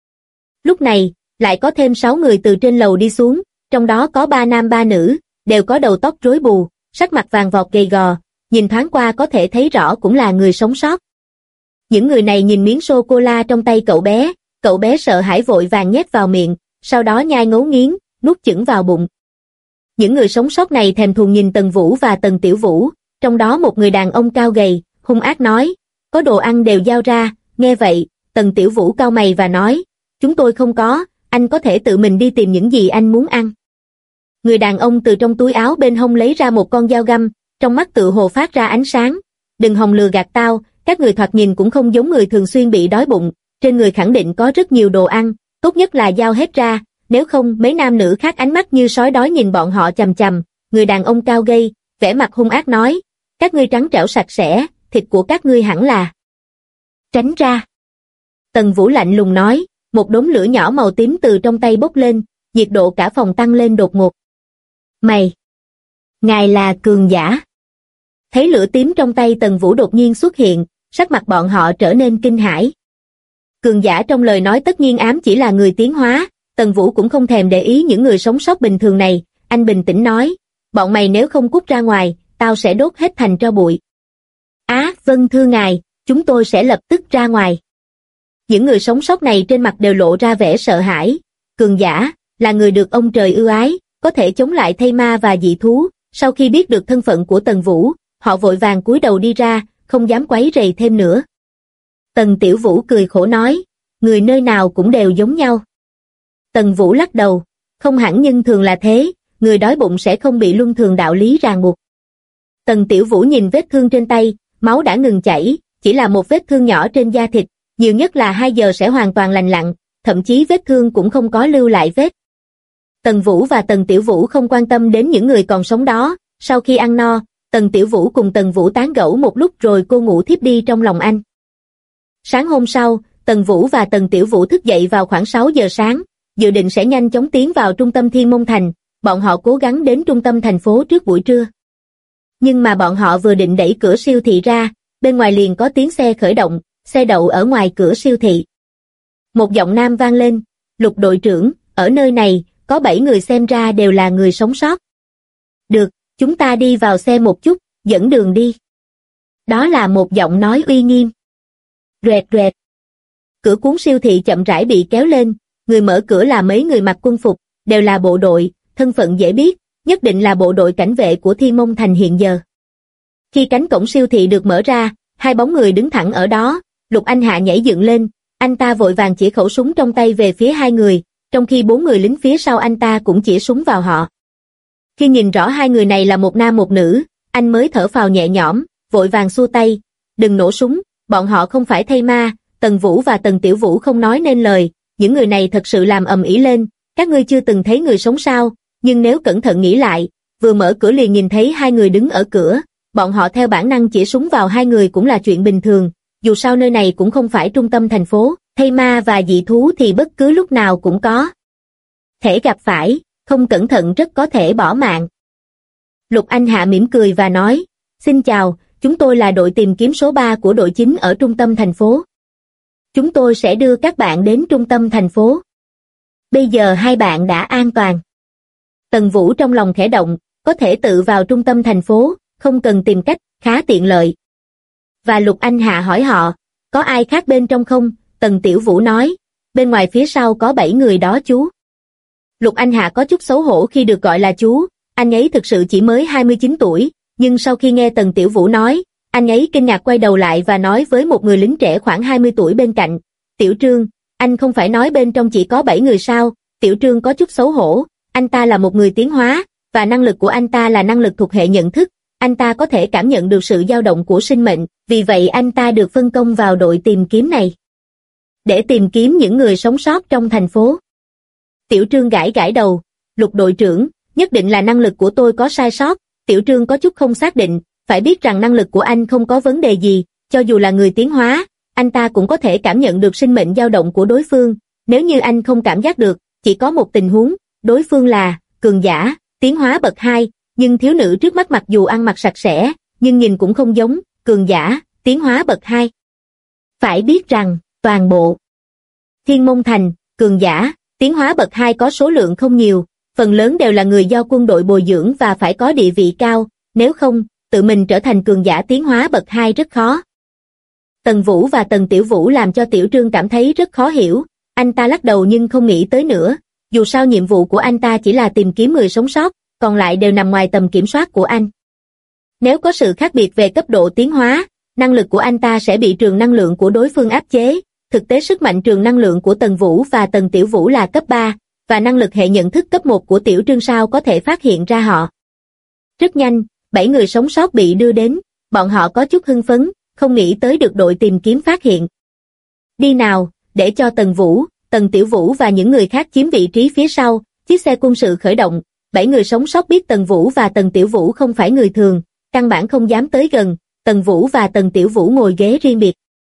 Lúc này, lại có thêm 6 người từ trên lầu đi xuống, trong đó có 3 nam 3 nữ, đều có đầu tóc rối bù, sắc mặt vàng vọt gầy gò, nhìn thoáng qua có thể thấy rõ cũng là người sống sót. Những người này nhìn miếng sô-cô-la trong tay cậu bé sợ hãi vội vàng nhét vào miệng, sau đó nhai ngấu nghiến, nuốt chửng vào bụng. Những người sống sót này thèm thuồng nhìn Tần Vũ và Tần Tiểu Vũ, trong đó một người đàn ông cao gầy, hung ác nói, có đồ ăn đều giao ra, nghe vậy, Tần Tiểu Vũ cau mày và nói, chúng tôi không có, anh có thể tự mình đi tìm những gì anh muốn ăn. Người đàn ông từ trong túi áo bên hông lấy ra một con dao găm, trong mắt tự hồ phát ra ánh sáng. Đừng hòng lừa gạt tao, các người thoạt nhìn cũng không giống người thường xuyên bị đói bụng, trên người khẳng định có rất nhiều đồ ăn, tốt nhất là giao hết ra, nếu không mấy nam nữ khác ánh mắt như sói đói nhìn bọn họ chằm chằm. Người đàn ông cao gầy, vẻ mặt hung ác nói, các ngươi trắng trẻo sạch sẽ, thịt của các ngươi hẳn là tránh ra. Tần Vũ lạnh lùng nói, một đốm lửa nhỏ màu tím từ trong tay bốc lên, nhiệt độ cả phòng tăng lên đột ngột. Ngài là cường giả. Thấy lửa tím trong tay Tần Vũ đột nhiên xuất hiện, sắc mặt bọn họ trở nên kinh hãi. Cường giả trong lời nói tất nhiên ám chỉ là người tiến hóa, Tần Vũ cũng không thèm để ý những người sống sót bình thường này, anh bình tĩnh nói, bọn mày nếu không cút ra ngoài, tao sẽ đốt hết thành tro bụi. Vâng thưa ngài, chúng tôi sẽ lập tức ra ngoài. Những người sống sót này trên mặt đều lộ ra vẻ sợ hãi, cường giả, là người được ông trời ưu ái, có thể chống lại thây ma và dị thú, sau khi biết được thân phận của Tần Vũ, họ vội vàng cúi đầu đi ra, không dám quấy rầy thêm nữa. Tần Tiểu Vũ cười khổ nói, người nơi nào cũng đều giống nhau. Tần Vũ lắc đầu, không hẳn nhưng thường là thế, người đói bụng sẽ không bị luân thường đạo lý ràng buộc. Tần Tiểu Vũ nhìn vết thương trên tay, máu đã ngừng chảy, chỉ là một vết thương nhỏ trên da thịt, nhiều nhất là 2 giờ sẽ hoàn toàn lành lặn, thậm chí vết thương cũng không có lưu lại vết. Tần Vũ và Tần Tiểu Vũ không quan tâm đến những người còn sống đó, sau khi ăn no, Tần Tiểu Vũ cùng Tần Vũ tán gẫu một lúc rồi cô ngủ thiếp đi trong lòng anh. Sáng hôm sau, Tần Vũ và Tần Tiểu Vũ thức dậy vào khoảng 6 giờ sáng, dự định sẽ nhanh chóng tiến vào trung tâm Thiên Môn Thành, bọn họ cố gắng đến trung tâm thành phố trước buổi trưa. Nhưng mà bọn họ vừa định đẩy cửa siêu thị ra, bên ngoài liền có tiếng xe khởi động, xe đậu ở ngoài cửa siêu thị. Một giọng nam vang lên, Lục đội trưởng, ở nơi này, có 7 người xem ra đều là người sống sót. Được, chúng ta đi vào xe một chút, dẫn đường đi. Đó là một giọng nói uy nghiêm. Rẹt rẹt. Cửa cuốn siêu thị chậm rãi bị kéo lên, người mở cửa là mấy người mặc quân phục, đều là bộ đội, thân phận dễ biết, nhất định là bộ đội cảnh vệ của Thiên Môn Thành hiện giờ. Khi cánh cổng siêu thị được mở ra, hai bóng người đứng thẳng ở đó, Lục Anh Hạ nhảy dựng lên, anh ta vội vàng chỉ khẩu súng trong tay về phía hai người, trong khi 4 người lính phía sau anh ta cũng chỉ súng vào họ. Khi nhìn rõ hai người này là một nam một nữ, anh mới thở phào nhẹ nhõm, vội vàng xua tay, đừng nổ súng, bọn họ không phải thây ma. Tần Vũ và Tần Tiểu Vũ không nói nên lời, những người này thật sự làm ầm ĩ lên, các ngươi chưa từng thấy người sống sao, nhưng nếu cẩn thận nghĩ lại, vừa mở cửa liền nhìn thấy hai người đứng ở cửa, bọn họ theo bản năng chỉ súng vào hai người cũng là chuyện bình thường, dù sao nơi này cũng không phải trung tâm thành phố, thây ma và dị thú thì bất cứ lúc nào cũng có thể gặp phải, không cẩn thận rất có thể bỏ mạng. Lục Anh Hạ mỉm cười và nói, xin chào, chúng tôi là đội tìm kiếm số 3 của đội 9 ở trung tâm thành phố. Chúng tôi sẽ đưa các bạn đến trung tâm thành phố. Bây giờ hai bạn đã an toàn. Tần Vũ trong lòng khẽ động, có thể tự vào trung tâm thành phố, không cần tìm cách, khá tiện lợi. Và Lục Anh Hạ hỏi họ, có ai khác bên trong không? Tần Tiểu Vũ nói, bên ngoài phía sau có 7 người đó chú. Lục Anh Hạ có chút xấu hổ khi được gọi là chú, anh ấy thực sự chỉ mới 29 tuổi, nhưng sau khi nghe Tần Tiểu Vũ nói, anh ấy kinh ngạc quay đầu lại và nói với một người lính trẻ khoảng 20 tuổi bên cạnh, Tiểu Trương, anh không phải nói bên trong chỉ có 7 người sao? Tiểu Trương có chút xấu hổ, anh ta là một người tiến hóa, và năng lực của anh ta là năng lực thuộc hệ nhận thức, anh ta có thể cảm nhận được sự dao động của sinh mệnh, vì vậy anh ta được phân công vào đội tìm kiếm này. Để tìm kiếm những người sống sót trong thành phố. Tiểu Trương gãi gãi đầu, Lục đội trưởng, nhất định là năng lực của tôi có sai sót, Tiểu Trương có chút không xác định, phải biết rằng năng lực của anh không có vấn đề gì, cho dù là người tiến hóa, anh ta cũng có thể cảm nhận được sinh mệnh dao động của đối phương, nếu như anh không cảm giác được, chỉ có một tình huống, đối phương là cường giả, tiến hóa bậc 2, nhưng thiếu nữ trước mắt mặc dù ăn mặc sạch sẽ, nhưng nhìn cũng không giống cường giả, tiến hóa bậc 2. Phải biết rằng, toàn bộ Thiên Môn Thành, cường giả, tiến hóa bậc 2 có số lượng không nhiều, phần lớn đều là người do quân đội bồi dưỡng và phải có địa vị cao, nếu không, tự mình trở thành cường giả tiến hóa bậc 2 rất khó. Tần Vũ và Tần Tiểu Vũ làm cho Tiểu Trương cảm thấy rất khó hiểu, anh ta lắc đầu nhưng không nghĩ tới nữa, dù sao nhiệm vụ của anh ta chỉ là tìm kiếm người sống sót, còn lại đều nằm ngoài tầm kiểm soát của anh. Nếu có sự khác biệt về cấp độ tiến hóa, năng lực của anh ta sẽ bị trường năng lượng của đối phương áp chế, thực tế sức mạnh trường năng lượng của Tần Vũ và Tần Tiểu Vũ là cấp 3, và năng lực hệ nhận thức cấp 1 của Tiểu Trương sao có thể phát hiện ra họ. Rất nhanh, 7 người sống sót bị đưa đến, bọn họ có chút hưng phấn, không nghĩ tới được đội tìm kiếm phát hiện. Đi nào, để cho Tần Vũ, Tần Tiểu Vũ và những người khác chiếm vị trí phía sau, chiếc xe quân sự khởi động, 7 người sống sót biết Tần Vũ và Tần Tiểu Vũ không phải người thường, căn bản không dám tới gần, Tần Vũ và Tần Tiểu Vũ ngồi ghế riêng biệt.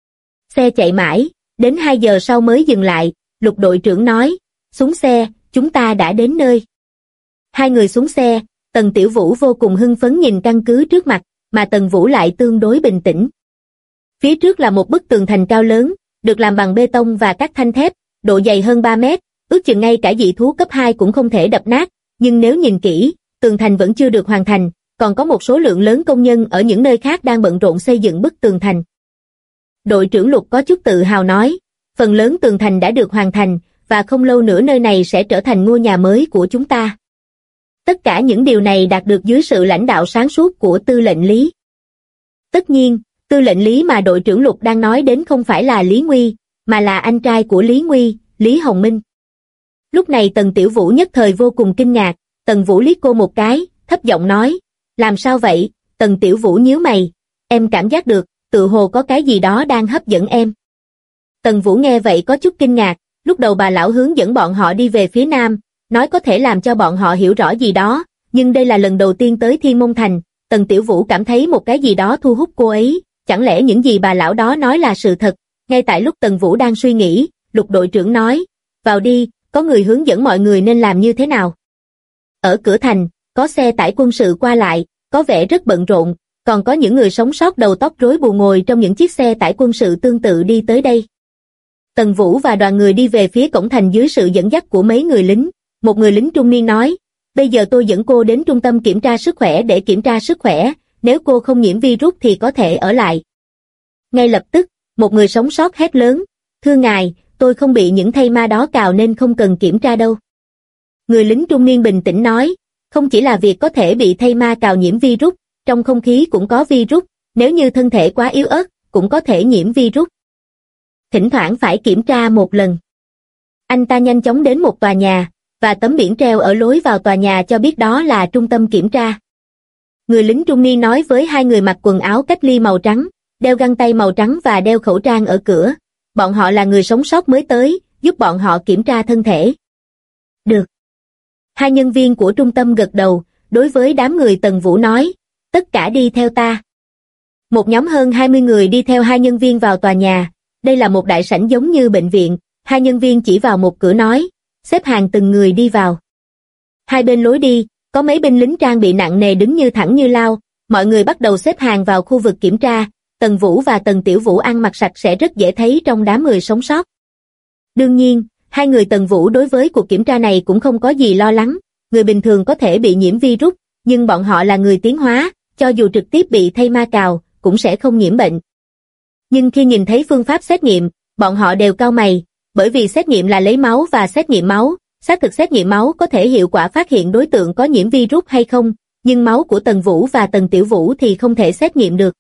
Xe chạy mãi, đến 2 giờ sau mới dừng lại, Lục đội trưởng nói, xuống xe, chúng ta đã đến nơi. Hai người xuống xe, Tần Tiểu Vũ vô cùng hưng phấn nhìn căn cứ trước mặt, mà Tần Vũ lại tương đối bình tĩnh. Phía trước là một bức tường thành cao lớn, được làm bằng bê tông và các thanh thép, độ dày hơn 3 mét, ước chừng ngay cả dị thú cấp 2 cũng không thể đập nát, nhưng nếu nhìn kỹ, tường thành vẫn chưa được hoàn thành, còn có một số lượng lớn công nhân ở những nơi khác đang bận rộn xây dựng bức tường thành. Đội trưởng Lục có chút tự hào nói, phần lớn tường thành đã được hoàn thành, và không lâu nữa nơi này sẽ trở thành ngôi nhà mới của chúng ta. Tất cả những điều này đạt được dưới sự lãnh đạo sáng suốt của Tư lệnh Lý. Tất nhiên, Tư lệnh Lý mà đội trưởng Lục đang nói đến không phải là Lý Nguy, mà là anh trai của Lý Nguy, Lý Hồng Minh. Lúc này Tần Tiểu Vũ nhất thời vô cùng kinh ngạc, Tần Vũ liếc cô một cái, thấp giọng nói, làm sao vậy? Tần Tiểu Vũ nhíu mày, em cảm giác được, tự hồ có cái gì đó đang hấp dẫn em. Tần Vũ nghe vậy có chút kinh ngạc, lúc đầu bà lão hướng dẫn bọn họ đi về phía nam, nói có thể làm cho bọn họ hiểu rõ gì đó, nhưng đây là lần đầu tiên tới Thiên Môn Thành, Tần Tiểu Vũ cảm thấy một cái gì đó thu hút cô ấy, chẳng lẽ những gì bà lão đó nói là sự thật. Ngay tại lúc Tần Vũ đang suy nghĩ, Lục đội trưởng nói, vào đi, có người hướng dẫn mọi người nên làm như thế nào. Ở cửa thành, có xe tải quân sự qua lại, có vẻ rất bận rộn, còn có những người sống sót đầu tóc rối bù ngồi trong những chiếc xe tải quân sự tương tự đi tới đây. Tần Vũ và đoàn người đi về phía cổng thành dưới sự dẫn dắt của mấy người lính. Một người lính trung niên nói, bây giờ tôi dẫn cô đến trung tâm kiểm tra sức khỏe để kiểm tra sức khỏe, nếu cô không nhiễm virus thì có thể ở lại. Ngay lập tức, một người sống sót hét lớn, thưa ngài, tôi không bị những thây ma đó cào nên không cần kiểm tra đâu. Người lính trung niên bình tĩnh nói, không chỉ là việc có thể bị thây ma cào nhiễm virus, trong không khí cũng có virus, nếu như thân thể quá yếu ớt, cũng có thể nhiễm virus. Thỉnh thoảng phải kiểm tra một lần. Anh ta nhanh chóng đến một tòa nhà, và tấm biển treo ở lối vào tòa nhà cho biết đó là trung tâm kiểm tra. Người lính trung niên nói với hai người mặc quần áo cách ly màu trắng, đeo găng tay màu trắng và đeo khẩu trang ở cửa. Bọn họ là người sống sót mới tới, giúp bọn họ kiểm tra thân thể. Được. Hai nhân viên của trung tâm gật đầu, đối với đám người Tần Vũ nói, tất cả đi theo ta. Một nhóm hơn 20 người đi theo hai nhân viên vào tòa nhà. Đây là một đại sảnh giống như bệnh viện. Hai nhân viên chỉ vào một cửa nói, xếp hàng từng người đi vào. Hai bên lối đi, có mấy binh lính trang bị nặng nề đứng như thẳng như lao. Mọi người bắt đầu xếp hàng vào khu vực kiểm tra. Tần Vũ và Tần Tiểu Vũ ăn mặc sạch sẽ rất dễ thấy trong đám người sống sót. Đương nhiên, hai người Tần Vũ đối với cuộc kiểm tra này cũng không có gì lo lắng. Người bình thường có thể bị nhiễm virus, nhưng bọn họ là người tiến hóa, cho dù trực tiếp bị thây ma cào, cũng sẽ không nhiễm bệnh. Nhưng khi nhìn thấy phương pháp xét nghiệm, bọn họ đều cau mày, bởi vì xét nghiệm là lấy máu và xét nghiệm máu, xác thực xét nghiệm máu có thể hiệu quả phát hiện đối tượng có nhiễm virus hay không, nhưng máu của Tần Vũ và Tần Tiểu Vũ thì không thể xét nghiệm được.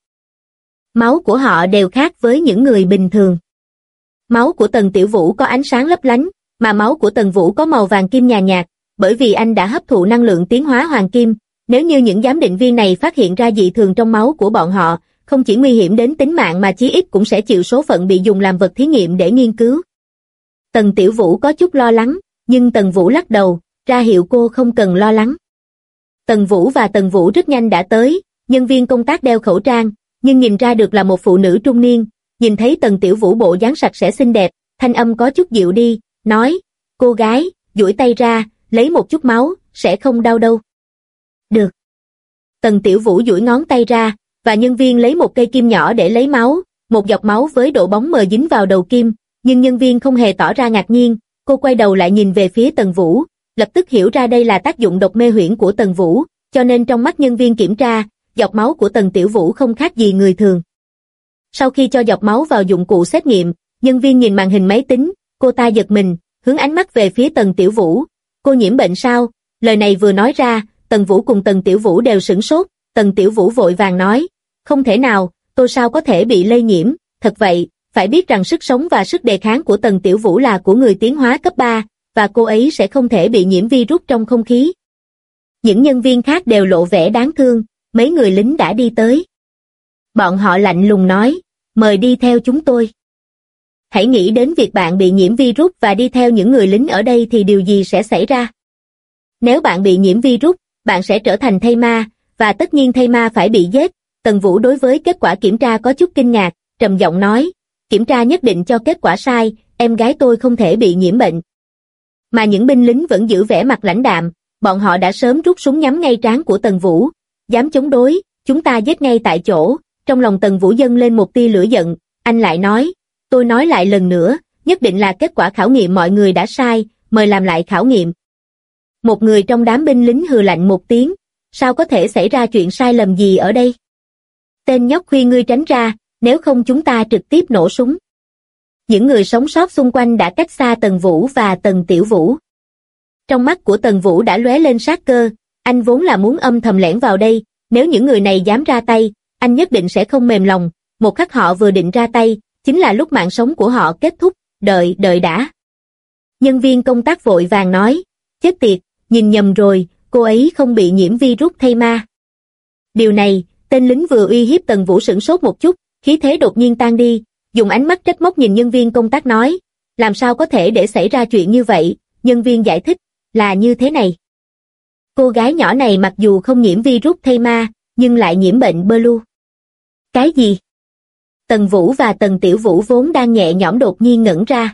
Máu của họ đều khác với những người bình thường. Máu của Tần Tiểu Vũ có ánh sáng lấp lánh, mà máu của Tần Vũ có màu vàng kim nhàn nhạt, bởi vì anh đã hấp thụ năng lượng tiến hóa hoàng kim. Nếu như những giám định viên này phát hiện ra dị thường trong máu của bọn họ, không chỉ nguy hiểm đến tính mạng mà chí ít cũng sẽ chịu số phận bị dùng làm vật thí nghiệm để nghiên cứu. Tần Tiểu Vũ có chút lo lắng, nhưng Tần Vũ lắc đầu, ra hiệu cô không cần lo lắng. Tần Vũ và Tần Vũ rất nhanh đã tới, nhân viên công tác đeo khẩu trang, nhưng nhìn ra được là một phụ nữ trung niên. Nhìn thấy Tần Tiểu Vũ bộ dáng sạch sẽ xinh đẹp, thanh âm có chút dịu đi, nói, cô gái, duỗi tay ra, lấy một chút máu, sẽ không đau đâu. Được. Tần Tiểu Vũ duỗi ngón tay ra, và nhân viên lấy một cây kim nhỏ để lấy máu, một giọt máu với độ bóng mờ dính vào đầu kim, nhưng nhân viên không hề tỏ ra ngạc nhiên, cô quay đầu lại nhìn về phía Tần Vũ, lập tức hiểu ra đây là tác dụng độc mê huyễn của Tần Vũ, cho nên trong mắt nhân viên kiểm tra, giọt máu của Tần Tiểu Vũ không khác gì người thường. Sau khi cho giọt máu vào dụng cụ xét nghiệm, nhân viên nhìn màn hình máy tính, cô ta giật mình, hướng ánh mắt về phía Tần Tiểu Vũ. Cô nhiễm bệnh sao? Lời này vừa nói ra, Tần Vũ cùng Tần Tiểu Vũ đều sửng sốt. Tần Tiểu Vũ vội vàng nói, không thể nào, tôi sao có thể bị lây nhiễm? Thật vậy, phải biết rằng sức sống và sức đề kháng của Tần Tiểu Vũ là của người tiến hóa cấp 3, và cô ấy sẽ không thể bị nhiễm virus trong không khí. Những nhân viên khác đều lộ vẻ đáng thương, mấy người lính đã đi tới. Bọn họ lạnh lùng nói, mời đi theo chúng tôi. Hãy nghĩ đến việc bạn bị nhiễm virus và đi theo những người lính ở đây thì điều gì sẽ xảy ra? Nếu bạn bị nhiễm virus, bạn sẽ trở thành thây ma, và tất nhiên thây ma phải bị giết. Tần Vũ đối với kết quả kiểm tra có chút kinh ngạc, trầm giọng nói, kiểm tra nhất định cho kết quả sai, em gái tôi không thể bị nhiễm bệnh. Mà những binh lính vẫn giữ vẻ mặt lãnh đạm, bọn họ đã sớm rút súng nhắm ngay trán của Tần Vũ, dám chống đối, chúng ta giết ngay tại chỗ. Trong lòng Tần Vũ dâng lên một tia lửa giận, anh lại nói, tôi nói lại lần nữa, nhất định là kết quả khảo nghiệm mọi người đã sai, mời làm lại khảo nghiệm. Một người trong đám binh lính hừ lạnh một tiếng, sao có thể xảy ra chuyện sai lầm gì ở đây? Tên nhóc khuyên ngươi tránh ra, nếu không chúng ta trực tiếp nổ súng. Những người sống sót xung quanh đã cách xa Tần Vũ và Tần Tiểu Vũ. Trong mắt của Tần Vũ đã lóe lên sát cơ, anh vốn là muốn âm thầm lẻn vào đây, nếu những người này dám ra tay, anh nhất định sẽ không mềm lòng. Một khắc họ vừa định ra tay, chính là lúc mạng sống của họ kết thúc, đợi đã. Nhân viên công tác vội vàng nói, chết tiệt, nhìn nhầm rồi, cô ấy không bị nhiễm virus thây ma. Điều này, tên lính vừa uy hiếp Tần Vũ sửng sốt một chút, khí thế đột nhiên tan đi, dùng ánh mắt trách móc nhìn nhân viên công tác nói, làm sao có thể để xảy ra chuyện như vậy? Nhân viên giải thích, là như thế này. Cô gái nhỏ này mặc dù không nhiễm virus thây ma, nhưng lại nhiễm bệnh Blue. Cái gì? Tần Vũ và Tần Tiểu Vũ vốn đang nhẹ nhõm đột nhiên ngẩn ra.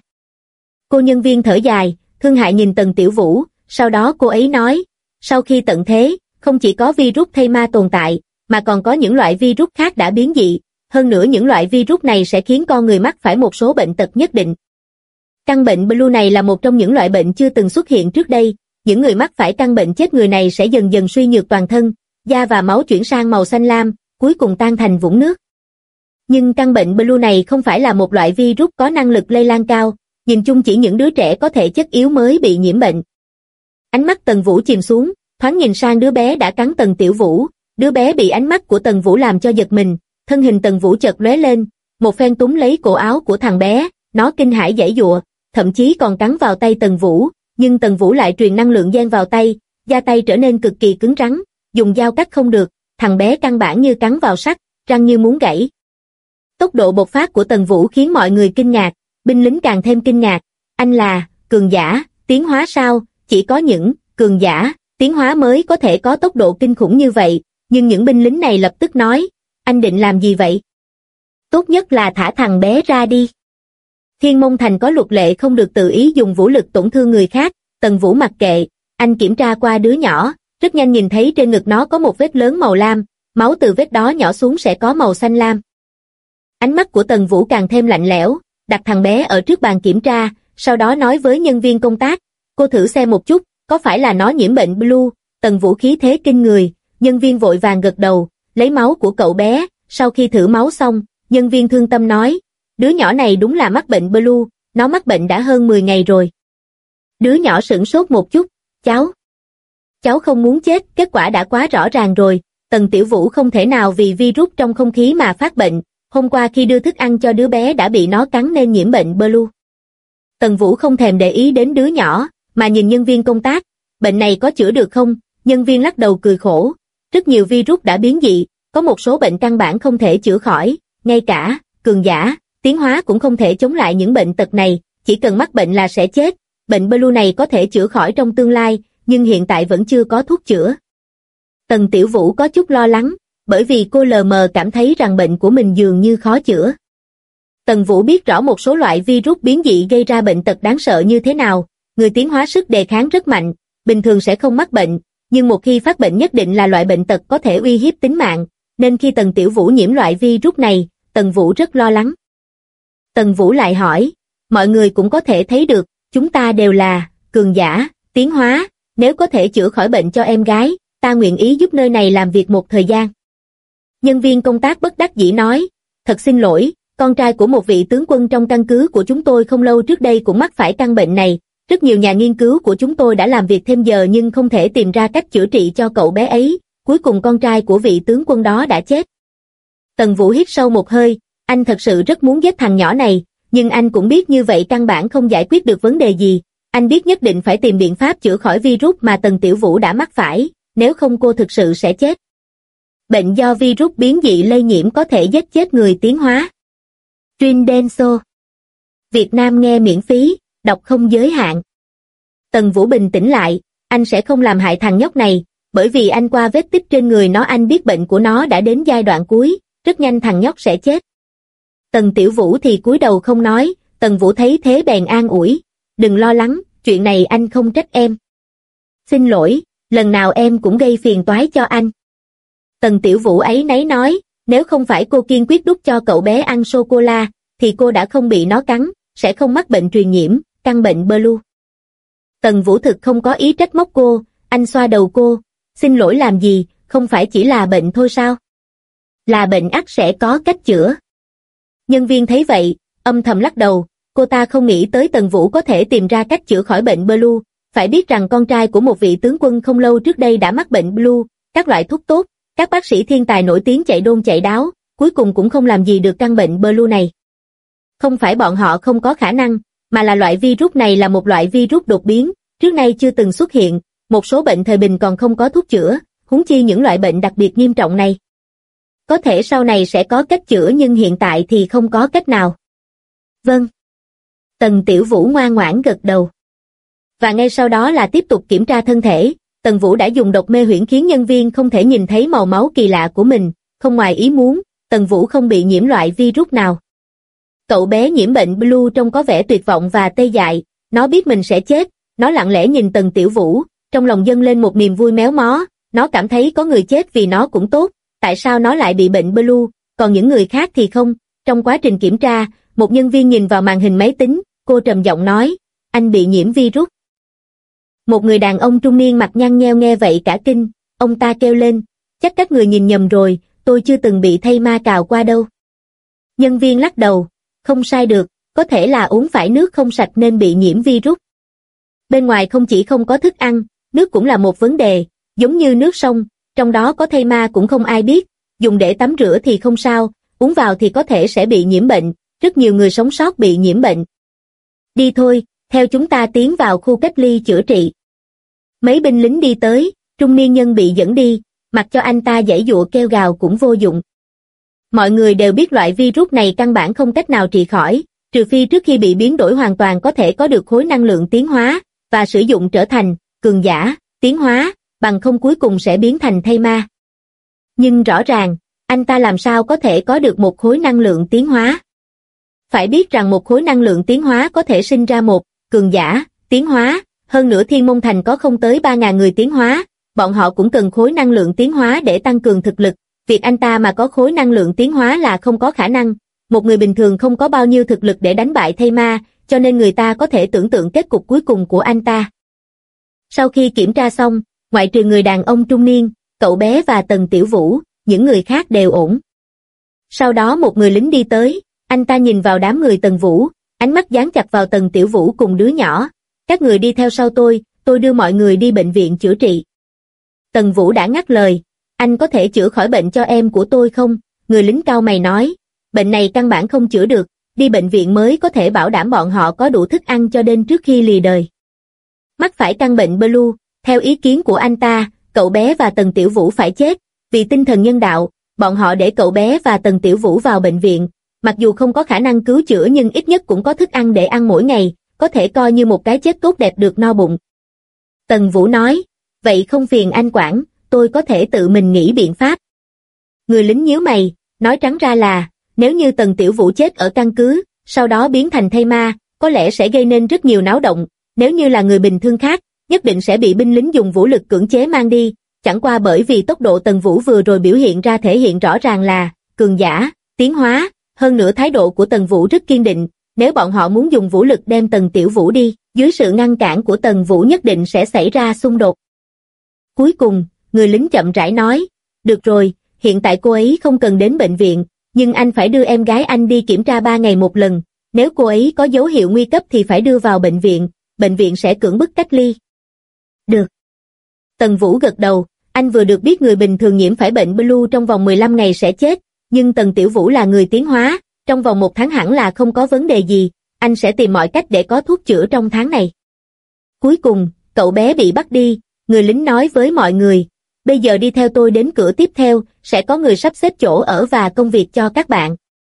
Cô nhân viên thở dài, thương hại nhìn Tần Tiểu Vũ, sau đó cô ấy nói, sau khi tận thế, không chỉ có virus thây ma tồn tại, mà còn có những loại virus khác đã biến dị, hơn nữa những loại virus này sẽ khiến con người mắc phải một số bệnh tật nhất định. Căn bệnh Blue này là một trong những loại bệnh chưa từng xuất hiện trước đây, những người mắc phải căn bệnh chết người này sẽ dần dần suy nhược toàn thân, da và máu chuyển sang màu xanh lam, cuối cùng tan thành vũng nước. Nhưng căn bệnh Blue này không phải là một loại virus có năng lực lây lan cao, nhìn chung chỉ những đứa trẻ có thể chất yếu mới bị nhiễm bệnh. Ánh mắt Tần Vũ chìm xuống, thoáng nhìn sang đứa bé đã cắn Tần Tiểu Vũ, đứa bé bị ánh mắt của Tần Vũ làm cho giật mình, thân hình Tần Vũ chợt lóe lên, một phen túm lấy cổ áo của thằng bé, nó kinh hãi giãy giụa, thậm chí còn cắn vào tay Tần Vũ, nhưng Tần Vũ lại truyền năng lượng gen vào tay, da tay trở nên cực kỳ cứng rắn, dùng dao cắt không được, thằng bé căn bản như cắn vào sắt, răng như muốn gãy. Tốc độ bộc phát của Tần Vũ khiến mọi người kinh ngạc, binh lính càng thêm kinh ngạc, anh là cường giả, tiến hóa sao? Chỉ có những cường giả, tiến hóa mới có thể có tốc độ kinh khủng như vậy, nhưng những binh lính này lập tức nói, anh định làm gì vậy? Tốt nhất là thả thằng bé ra đi. Thiên Môn Thành có luật lệ không được tự ý dùng vũ lực tổn thương người khác, Tần Vũ mặc kệ, anh kiểm tra qua đứa nhỏ, rất nhanh nhìn thấy trên ngực nó có một vết lớn màu lam, máu từ vết đó nhỏ xuống sẽ có màu xanh lam. Ánh mắt của Tần Vũ càng thêm lạnh lẽo, đặt thằng bé ở trước bàn kiểm tra, sau đó nói với nhân viên công tác, cô thử xem một chút, có phải là nó nhiễm bệnh Blue? Tần Vũ khí thế kinh người, nhân viên vội vàng gật đầu, lấy máu của cậu bé, sau khi thử máu xong, nhân viên thương tâm nói, đứa nhỏ này đúng là mắc bệnh Blue, nó mắc bệnh đã hơn 10 ngày rồi. Đứa nhỏ sửng sốt một chút, cháu không muốn chết, kết quả đã quá rõ ràng rồi, Tần Tiểu Vũ không thể nào vì virus trong không khí mà phát bệnh, hôm qua khi đưa thức ăn cho đứa bé đã bị nó cắn nên nhiễm bệnh Blue. Tần Vũ không thèm để ý đến đứa nhỏ, mà nhìn nhân viên công tác, bệnh này có chữa được không? Nhân viên lắc đầu cười khổ, rất nhiều virus đã biến dị, có một số bệnh căn bản không thể chữa khỏi, ngay cả cường giả, tiến hóa cũng không thể chống lại những bệnh tật này, chỉ cần mắc bệnh là sẽ chết, bệnh Blue này có thể chữa khỏi trong tương lai, nhưng hiện tại vẫn chưa có thuốc chữa. Tần Tiểu Vũ có chút lo lắng, bởi vì cô lờ mờ cảm thấy rằng bệnh của mình dường như khó chữa. Tần Vũ biết rõ một số loại virus biến dị gây ra bệnh tật đáng sợ như thế nào, người tiến hóa sức đề kháng rất mạnh, bình thường sẽ không mắc bệnh, nhưng một khi phát bệnh nhất định là loại bệnh tật có thể uy hiếp tính mạng, nên khi Tần Tiểu Vũ nhiễm loại virus này, Tần Vũ rất lo lắng. Tần Vũ lại hỏi, mọi người cũng có thể thấy được, chúng ta đều là cường giả, tiến hóa, nếu có thể chữa khỏi bệnh cho em gái, ta nguyện ý giúp nơi này làm việc một thời gian. Nhân viên công tác bất đắc dĩ nói, thật xin lỗi, con trai của một vị tướng quân trong căn cứ của chúng tôi không lâu trước đây cũng mắc phải căn bệnh này, rất nhiều nhà nghiên cứu của chúng tôi đã làm việc thêm giờ nhưng không thể tìm ra cách chữa trị cho cậu bé ấy, cuối cùng con trai của vị tướng quân đó đã chết. Tần Vũ hít sâu một hơi, anh thật sự rất muốn giết thằng nhỏ này, nhưng anh cũng biết như vậy căn bản không giải quyết được vấn đề gì, anh biết nhất định phải tìm biện pháp chữa khỏi virus mà Tần Tiểu Vũ đã mắc phải, nếu không cô thực sự sẽ chết. Bệnh do virus biến dị lây nhiễm có thể giết chết người tiến hóa. Truyền Denso. Việt Nam nghe miễn phí, đọc không giới hạn. Tần Vũ bình tĩnh lại, anh sẽ không làm hại thằng nhóc này, bởi vì anh qua vết tích trên người nó anh biết bệnh của nó đã đến giai đoạn cuối, rất nhanh thằng nhóc sẽ chết. Tần Tiểu Vũ thì cúi đầu không nói, Tần Vũ thấy thế bèn an ủi, đừng lo lắng, chuyện này anh không trách em. Xin lỗi, lần nào em cũng gây phiền toái cho anh. Tần Tiểu Vũ ấy nấy nói, nếu không phải cô kiên quyết đút cho cậu bé ăn sô-cô-la, thì cô đã không bị nó cắn, sẽ không mắc bệnh truyền nhiễm, căn bệnh Blue. Tần Vũ thực không có ý trách móc cô, anh xoa đầu cô, xin lỗi làm gì, không phải chỉ là bệnh thôi sao? Là bệnh ắt sẽ có cách chữa. Nhân viên thấy vậy, âm thầm lắc đầu, cô ta không nghĩ tới Tần Vũ có thể tìm ra cách chữa khỏi bệnh Blue, phải biết rằng con trai của một vị tướng quân không lâu trước đây đã mắc bệnh Blue, các loại thuốc tốt, các bác sĩ thiên tài nổi tiếng chạy đôn chạy đáo, cuối cùng cũng không làm gì được căn bệnh Blue này. Không phải bọn họ không có khả năng, mà là loại virus này là một loại virus đột biến, trước nay chưa từng xuất hiện, một số bệnh thời bình còn không có thuốc chữa, huống chi những loại bệnh đặc biệt nghiêm trọng này. Có thể sau này sẽ có cách chữa nhưng hiện tại thì không có cách nào. Vâng. Tần Tiểu Vũ ngoan ngoãn gật đầu. Và ngay sau đó là tiếp tục kiểm tra thân thể, Tần Vũ đã dùng độc mê huyễn khiến nhân viên không thể nhìn thấy màu máu kỳ lạ của mình, không ngoài ý muốn, Tần Vũ không bị nhiễm loại virus nào. Cậu bé nhiễm bệnh Blue trông có vẻ tuyệt vọng và tê dại, nó biết mình sẽ chết, nó lặng lẽ nhìn Tần Tiểu Vũ, trong lòng dâng lên một niềm vui méo mó, nó cảm thấy có người chết vì nó cũng tốt, tại sao nó lại bị bệnh Blue, còn những người khác thì không? Trong quá trình kiểm tra, một nhân viên nhìn vào màn hình máy tính, cô trầm giọng nói, anh bị nhiễm virus. Một người đàn ông trung niên mặt nhăn nheo nghe vậy cả kinh, ông ta kêu lên, chắc các người nhìn nhầm rồi, tôi chưa từng bị thây ma cào qua đâu. Nhân viên lắc đầu, không sai được, có thể là uống phải nước không sạch nên bị nhiễm virus. Bên ngoài không chỉ không có thức ăn, nước cũng là một vấn đề, giống như nước sông, trong đó có thây ma cũng không ai biết, dùng để tắm rửa thì không sao, uống vào thì có thể sẽ bị nhiễm bệnh, rất nhiều người sống sót bị nhiễm bệnh. Đi thôi, theo chúng ta tiến vào khu cách ly chữa trị. Mấy binh lính đi tới, trung niên nhân bị dẫn đi, mặc cho anh ta giãy giụa kêu gào cũng vô dụng. Mọi người đều biết loại virus này căn bản không cách nào trị khỏi, trừ phi trước khi bị biến đổi hoàn toàn có thể có được khối năng lượng tiến hóa, và sử dụng trở thành cường giả, tiến hóa, bằng không cuối cùng sẽ biến thành thây ma. Nhưng rõ ràng, anh ta làm sao có thể có được một khối năng lượng tiến hóa? Phải biết rằng một khối năng lượng tiến hóa có thể sinh ra một cường giả, tiến hóa, hơn nữa Thiên Môn Thành có không tới 3.000 người tiến hóa, bọn họ cũng cần khối năng lượng tiến hóa để tăng cường thực lực, việc anh ta mà có khối năng lượng tiến hóa là không có khả năng, một người bình thường không có bao nhiêu thực lực để đánh bại thây ma, cho nên người ta có thể tưởng tượng kết cục cuối cùng của anh ta. Sau khi kiểm tra xong, ngoại trừ người đàn ông trung niên, cậu bé và Tần Tiểu Vũ, những người khác đều ổn. Sau đó một người lính đi tới, anh ta nhìn vào đám người Tần Vũ, ánh mắt dán chặt vào Tần Tiểu Vũ cùng đứa nhỏ. Các người đi theo sau tôi đưa mọi người đi bệnh viện chữa trị. Tần Vũ đã ngắt lời, anh có thể chữa khỏi bệnh cho em của tôi không? Người lính cau mày nói, bệnh này căn bản không chữa được, đi bệnh viện mới có thể bảo đảm bọn họ có đủ thức ăn cho đến trước khi lìa đời. Mắc phải căn bệnh Blue, theo ý kiến của anh ta, cậu bé và Tần Tiểu Vũ phải chết, vì tinh thần nhân đạo, bọn họ để cậu bé và Tần Tiểu Vũ vào bệnh viện, mặc dù không có khả năng cứu chữa nhưng ít nhất cũng có thức ăn để ăn mỗi ngày, có thể coi như một cái chết tốt đẹp được no bụng. Tần Vũ nói, vậy không phiền anh quản, tôi có thể tự mình nghĩ biện pháp. Người lính nhíu mày, nói trắng ra là, nếu như Tần Tiểu Vũ chết ở căn cứ, sau đó biến thành thây ma, có lẽ sẽ gây nên rất nhiều náo động, nếu như là người bình thường khác, nhất định sẽ bị binh lính dùng vũ lực cưỡng chế mang đi, chẳng qua bởi vì tốc độ Tần Vũ vừa rồi biểu hiện ra thể hiện rõ ràng là cường giả, tiến hóa, hơn nữa thái độ của Tần Vũ rất kiên định, nếu bọn họ muốn dùng vũ lực đem Tần Tiểu Vũ đi, dưới sự ngăn cản của Tần Vũ nhất định sẽ xảy ra xung đột. Cuối cùng, người lính chậm rãi nói, được rồi, hiện tại cô ấy không cần đến bệnh viện, nhưng anh phải đưa em gái anh đi kiểm tra 3 ngày một lần, nếu cô ấy có dấu hiệu nguy cấp thì phải đưa vào bệnh viện sẽ cưỡng bức cách ly. Được. Tần Vũ gật đầu, anh vừa được biết người bình thường nhiễm phải bệnh Blue trong vòng 15 ngày sẽ chết, nhưng Tần Tiểu Vũ là người tiến hóa, trong vòng 1 tháng hẳn là không có vấn đề gì, anh sẽ tìm mọi cách để có thuốc chữa trong tháng này. Cuối cùng, cậu bé bị bắt đi, người lính nói với mọi người, bây giờ đi theo tôi đến cửa tiếp theo, sẽ có người sắp xếp chỗ ở và công việc cho các bạn.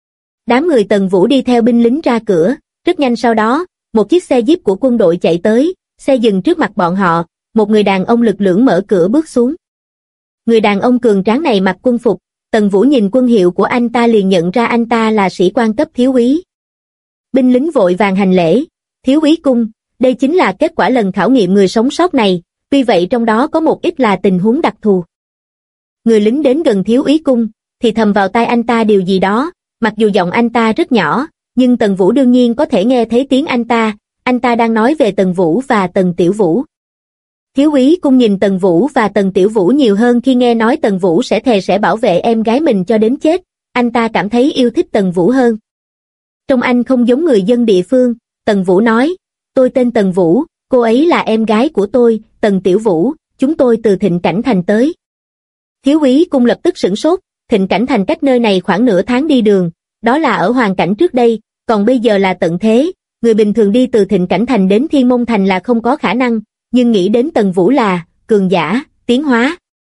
Đám người Tần Vũ đi theo binh lính ra cửa, rất nhanh sau đó, một chiếc xe jeep của quân đội chạy tới, xe dừng trước mặt bọn họ, một người đàn ông lực lưỡng mở cửa bước xuống. Người đàn ông cường tráng này mặc quân phục, Tần Vũ nhìn quân hiệu của anh ta liền nhận ra anh ta là sĩ quan cấp thiếu úy. Binh lính vội vàng hành lễ, thiếu úy cung, đây chính là kết quả lần khảo nghiệm người sống sót này, tuy vậy trong đó có một ít là tình huống đặc thù. Người lính đến gần thiếu úy cung, thì thầm vào tai anh ta điều gì đó, mặc dù giọng anh ta rất nhỏ, nhưng Tần Vũ đương nhiên có thể nghe thấy tiếng anh ta đang nói về Tần Vũ và Tần Tiểu Vũ. Thiếu úy cung nhìn Tần Vũ và Tần Tiểu Vũ nhiều hơn khi nghe nói Tần Vũ sẽ thề sẽ bảo vệ em gái mình cho đến chết, anh ta cảm thấy yêu thích Tần Vũ hơn. Trông anh không giống người dân địa phương, Tần Vũ nói, tôi tên Tần Vũ, cô ấy là em gái của tôi, Tần Tiểu Vũ, chúng tôi từ Thịnh Cảnh Thành tới. Thiếu úy cung lập tức sửng sốt, Thịnh Cảnh Thành cách nơi này khoảng nửa tháng đi đường, đó là ở hoàn cảnh trước đây, còn bây giờ là tận thế, người bình thường đi từ Thịnh Cảnh Thành đến Thiên Môn Thành là không có khả năng, nhưng nghĩ đến Tần Vũ là cường giả, tiến hóa.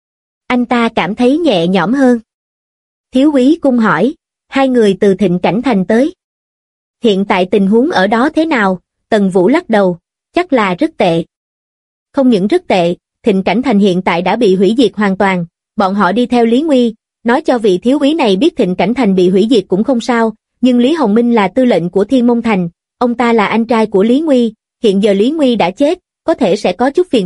Anh ta cảm thấy nhẹ nhõm hơn. Thiếu úy cung hỏi, hai người từ Thịnh Cảnh Thành tới. Hiện tại tình huống ở đó thế nào? Tần Vũ lắc đầu, chắc là rất tệ. Không những rất tệ, Thịnh Cảnh Thành hiện tại đã bị hủy diệt hoàn toàn, bọn họ đi theo Lý Nguy, nói cho vị thiếu úy này biết Thịnh Cảnh Thành bị hủy diệt cũng không sao, nhưng Lý Hồng Minh là tư lệnh của Thiên Môn Thành, ông ta là anh trai của Lý Nguy, hiện giờ Lý Nguy đã chết, có thể sẽ có chút phiền phức,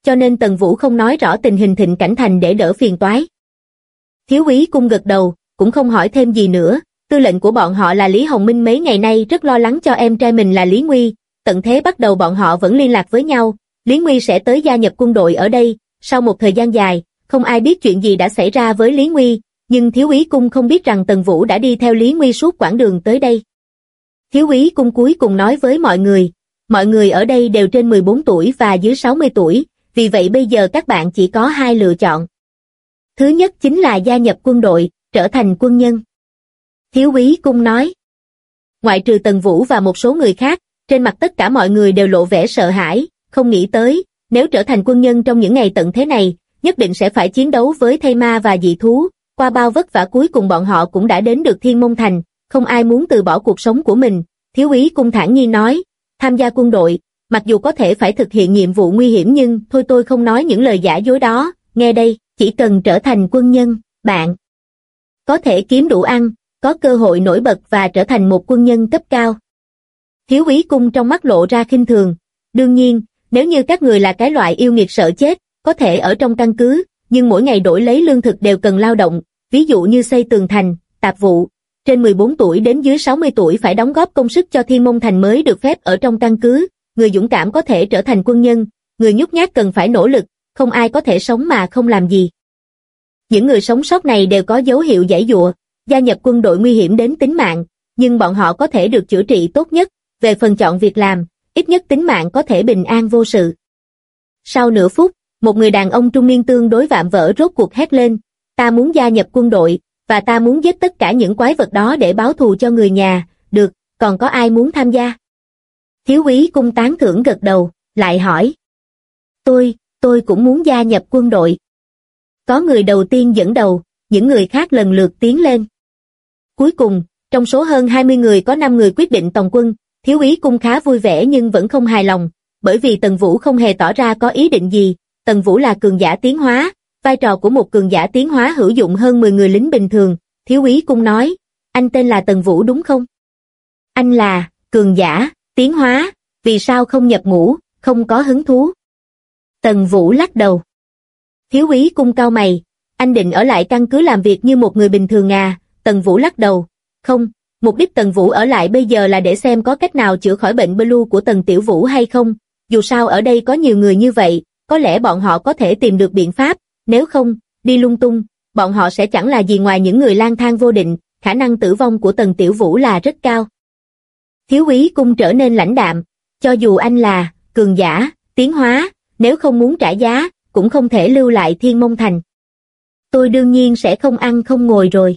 cho nên Tần Vũ không nói rõ tình hình Thịnh Cảnh Thành để đỡ phiền toái. Thiếu úy Cung gật đầu, cũng không hỏi thêm gì nữa. Tư lệnh của bọn họ là Lý Hồng Minh mấy ngày nay rất lo lắng cho em trai mình là Lý Nguy, tận thế bắt đầu bọn họ vẫn liên lạc với nhau, Lý Nguy sẽ tới gia nhập quân đội ở đây. Sau một thời gian dài, không ai biết chuyện gì đã xảy ra với Lý Nguy, nhưng Thiếu úy Cung không biết rằng Tần Vũ đã đi theo Lý Nguy suốt quãng đường tới đây. Thiếu úy Cung cuối cùng nói với mọi người ở đây đều trên 14 tuổi và dưới 60 tuổi, vì vậy bây giờ các bạn chỉ có hai lựa chọn. Thứ nhất chính là gia nhập quân đội, trở thành quân nhân. Thiếu úy Cung nói. Ngoại trừ Tần Vũ và một số người khác, trên mặt tất cả mọi người đều lộ vẻ sợ hãi, không nghĩ tới, nếu trở thành quân nhân trong những ngày tận thế này, nhất định sẽ phải chiến đấu với thây ma và dị thú, qua bao vất vả cuối cùng bọn họ cũng đã đến được Thiên Môn Thành, không ai muốn từ bỏ cuộc sống của mình. Thiếu úy Cung thản nhiên nói, tham gia quân đội, mặc dù có thể phải thực hiện nhiệm vụ nguy hiểm nhưng thôi tôi không nói những lời giả dối đó, nghe đây, chỉ cần trở thành quân nhân, bạn có thể kiếm đủ ăn, có cơ hội nổi bật và trở thành một quân nhân cấp cao. Thiếu úy Cung trong mắt lộ ra khinh thường, đương nhiên, nếu như các người là cái loại yêu nghiệt sợ chết, có thể ở trong căn cứ, nhưng mỗi ngày đổi lấy lương thực đều cần lao động, ví dụ như xây tường thành, tạp vụ. Trên 14 tuổi đến dưới 60 tuổi phải đóng góp công sức cho Thiên Môn Thành mới được phép ở trong căn cứ, người dũng cảm có thể trở thành quân nhân, người nhút nhát cần phải nỗ lực, không ai có thể sống mà không làm gì. Những người sống sót này đều có dấu hiệu giãy giụa, gia nhập quân đội nguy hiểm đến tính mạng, nhưng bọn họ có thể được chữa trị tốt nhất, về phần chọn việc làm, ít nhất tính mạng có thể bình an vô sự. Sau nửa phút, một người đàn ông trung niên tương đối vạm vỡ rốt cuộc hét lên, ta muốn gia nhập quân đội, và ta muốn giết tất cả những quái vật đó để báo thù cho người nhà, được, còn có ai muốn tham gia? Thiếu úy Cung tán thưởng gật đầu, lại hỏi. Tôi cũng muốn gia nhập quân đội. Có người đầu tiên dẫn đầu, những người khác lần lượt tiến lên. Cuối cùng, trong số hơn 20 người có 5 người quyết định tòng quân, Thiếu úy Cung khá vui vẻ nhưng vẫn không hài lòng, bởi vì Tần Vũ không hề tỏ ra có ý định gì. Tần Vũ là cường giả tiến hóa, vai trò của một cường giả tiến hóa hữu dụng hơn 10 người lính bình thường. Thiếu úy Cung nói, anh tên là Tần Vũ đúng không? Anh là cường giả tiến hóa, vì sao không nhập ngũ, không có hứng thú? Tần Vũ lắc đầu. Thiếu úy Cung cau mày, anh định ở lại căn cứ làm việc như một người bình thường à? Tần Vũ lắc đầu, không, mục đích Tần Vũ ở lại bây giờ là để xem có cách nào chữa khỏi bệnh Blue của Tần Tiểu Vũ hay không, dù sao ở đây có nhiều người như vậy, có lẽ bọn họ có thể tìm được biện pháp, nếu không, đi lung tung, bọn họ sẽ chẳng là gì ngoài những người lang thang vô định, khả năng tử vong của Tần Tiểu Vũ là rất cao. Thiếu úy Cung trở nên lãnh đạm, cho dù anh là cường giả, tiến hóa, nếu không muốn trả giá, cũng không thể lưu lại Thiên Môn Thành. Tôi đương nhiên sẽ không ăn không ngồi rồi.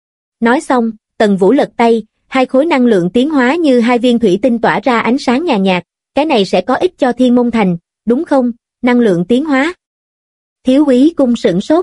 Nói xong, Tần Vũ lật tay, hai khối năng lượng tiến hóa như hai viên thủy tinh tỏa ra ánh sáng nhàn nhạt, cái này sẽ có ích cho Thiên Môn Thành, đúng không? Năng lượng tiến hóa. Thiếu úy Cung sửng sốt.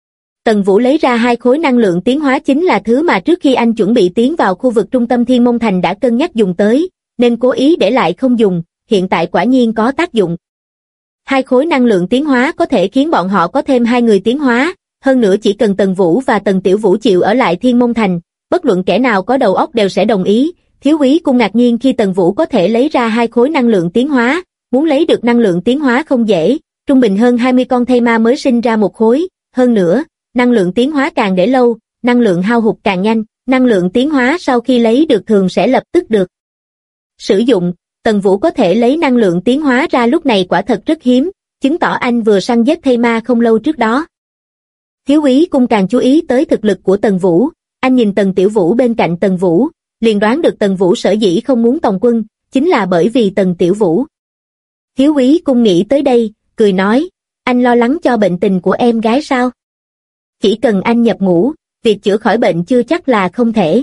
Tần Vũ lấy ra hai khối năng lượng tiến hóa chính là thứ mà trước khi anh chuẩn bị tiến vào khu vực trung tâm Thiên Môn Thành đã cân nhắc dùng tới, nên cố ý để lại không dùng, hiện tại quả nhiên có tác dụng. Hai khối năng lượng tiến hóa có thể khiến bọn họ có thêm hai người tiến hóa, hơn nữa chỉ cần Tần Vũ và Tần Tiểu Vũ chịu ở lại Thiên Môn Thành, bất luận kẻ nào có đầu óc đều sẽ đồng ý. Thiếu úy Cung ngạc nhiên khi Tần Vũ có thể lấy ra hai khối năng lượng tiến hóa, muốn lấy được năng lượng tiến hóa không dễ, trung bình hơn 20 con thây ma mới sinh ra một khối, hơn nữa, năng lượng tiến hóa càng để lâu, năng lượng hao hụt càng nhanh, năng lượng tiến hóa sau khi lấy được thường sẽ lập tức được sử dụng. Tần Vũ có thể lấy năng lượng tiến hóa ra lúc này quả thật rất hiếm, chứng tỏ anh vừa săn giết thây ma không lâu trước đó. Thiếu úy Cung càng chú ý tới thực lực của Tần Vũ, anh nhìn Tần Tiểu Vũ bên cạnh Tần Vũ, liền đoán được Tần Vũ sở dĩ không muốn tòng quân, chính là bởi vì Tần Tiểu Vũ. Thiếu úy Cung nghĩ tới đây, cười nói, anh lo lắng cho bệnh tình của em gái sao? Chỉ cần anh nhập ngũ, việc chữa khỏi bệnh chưa chắc là không thể.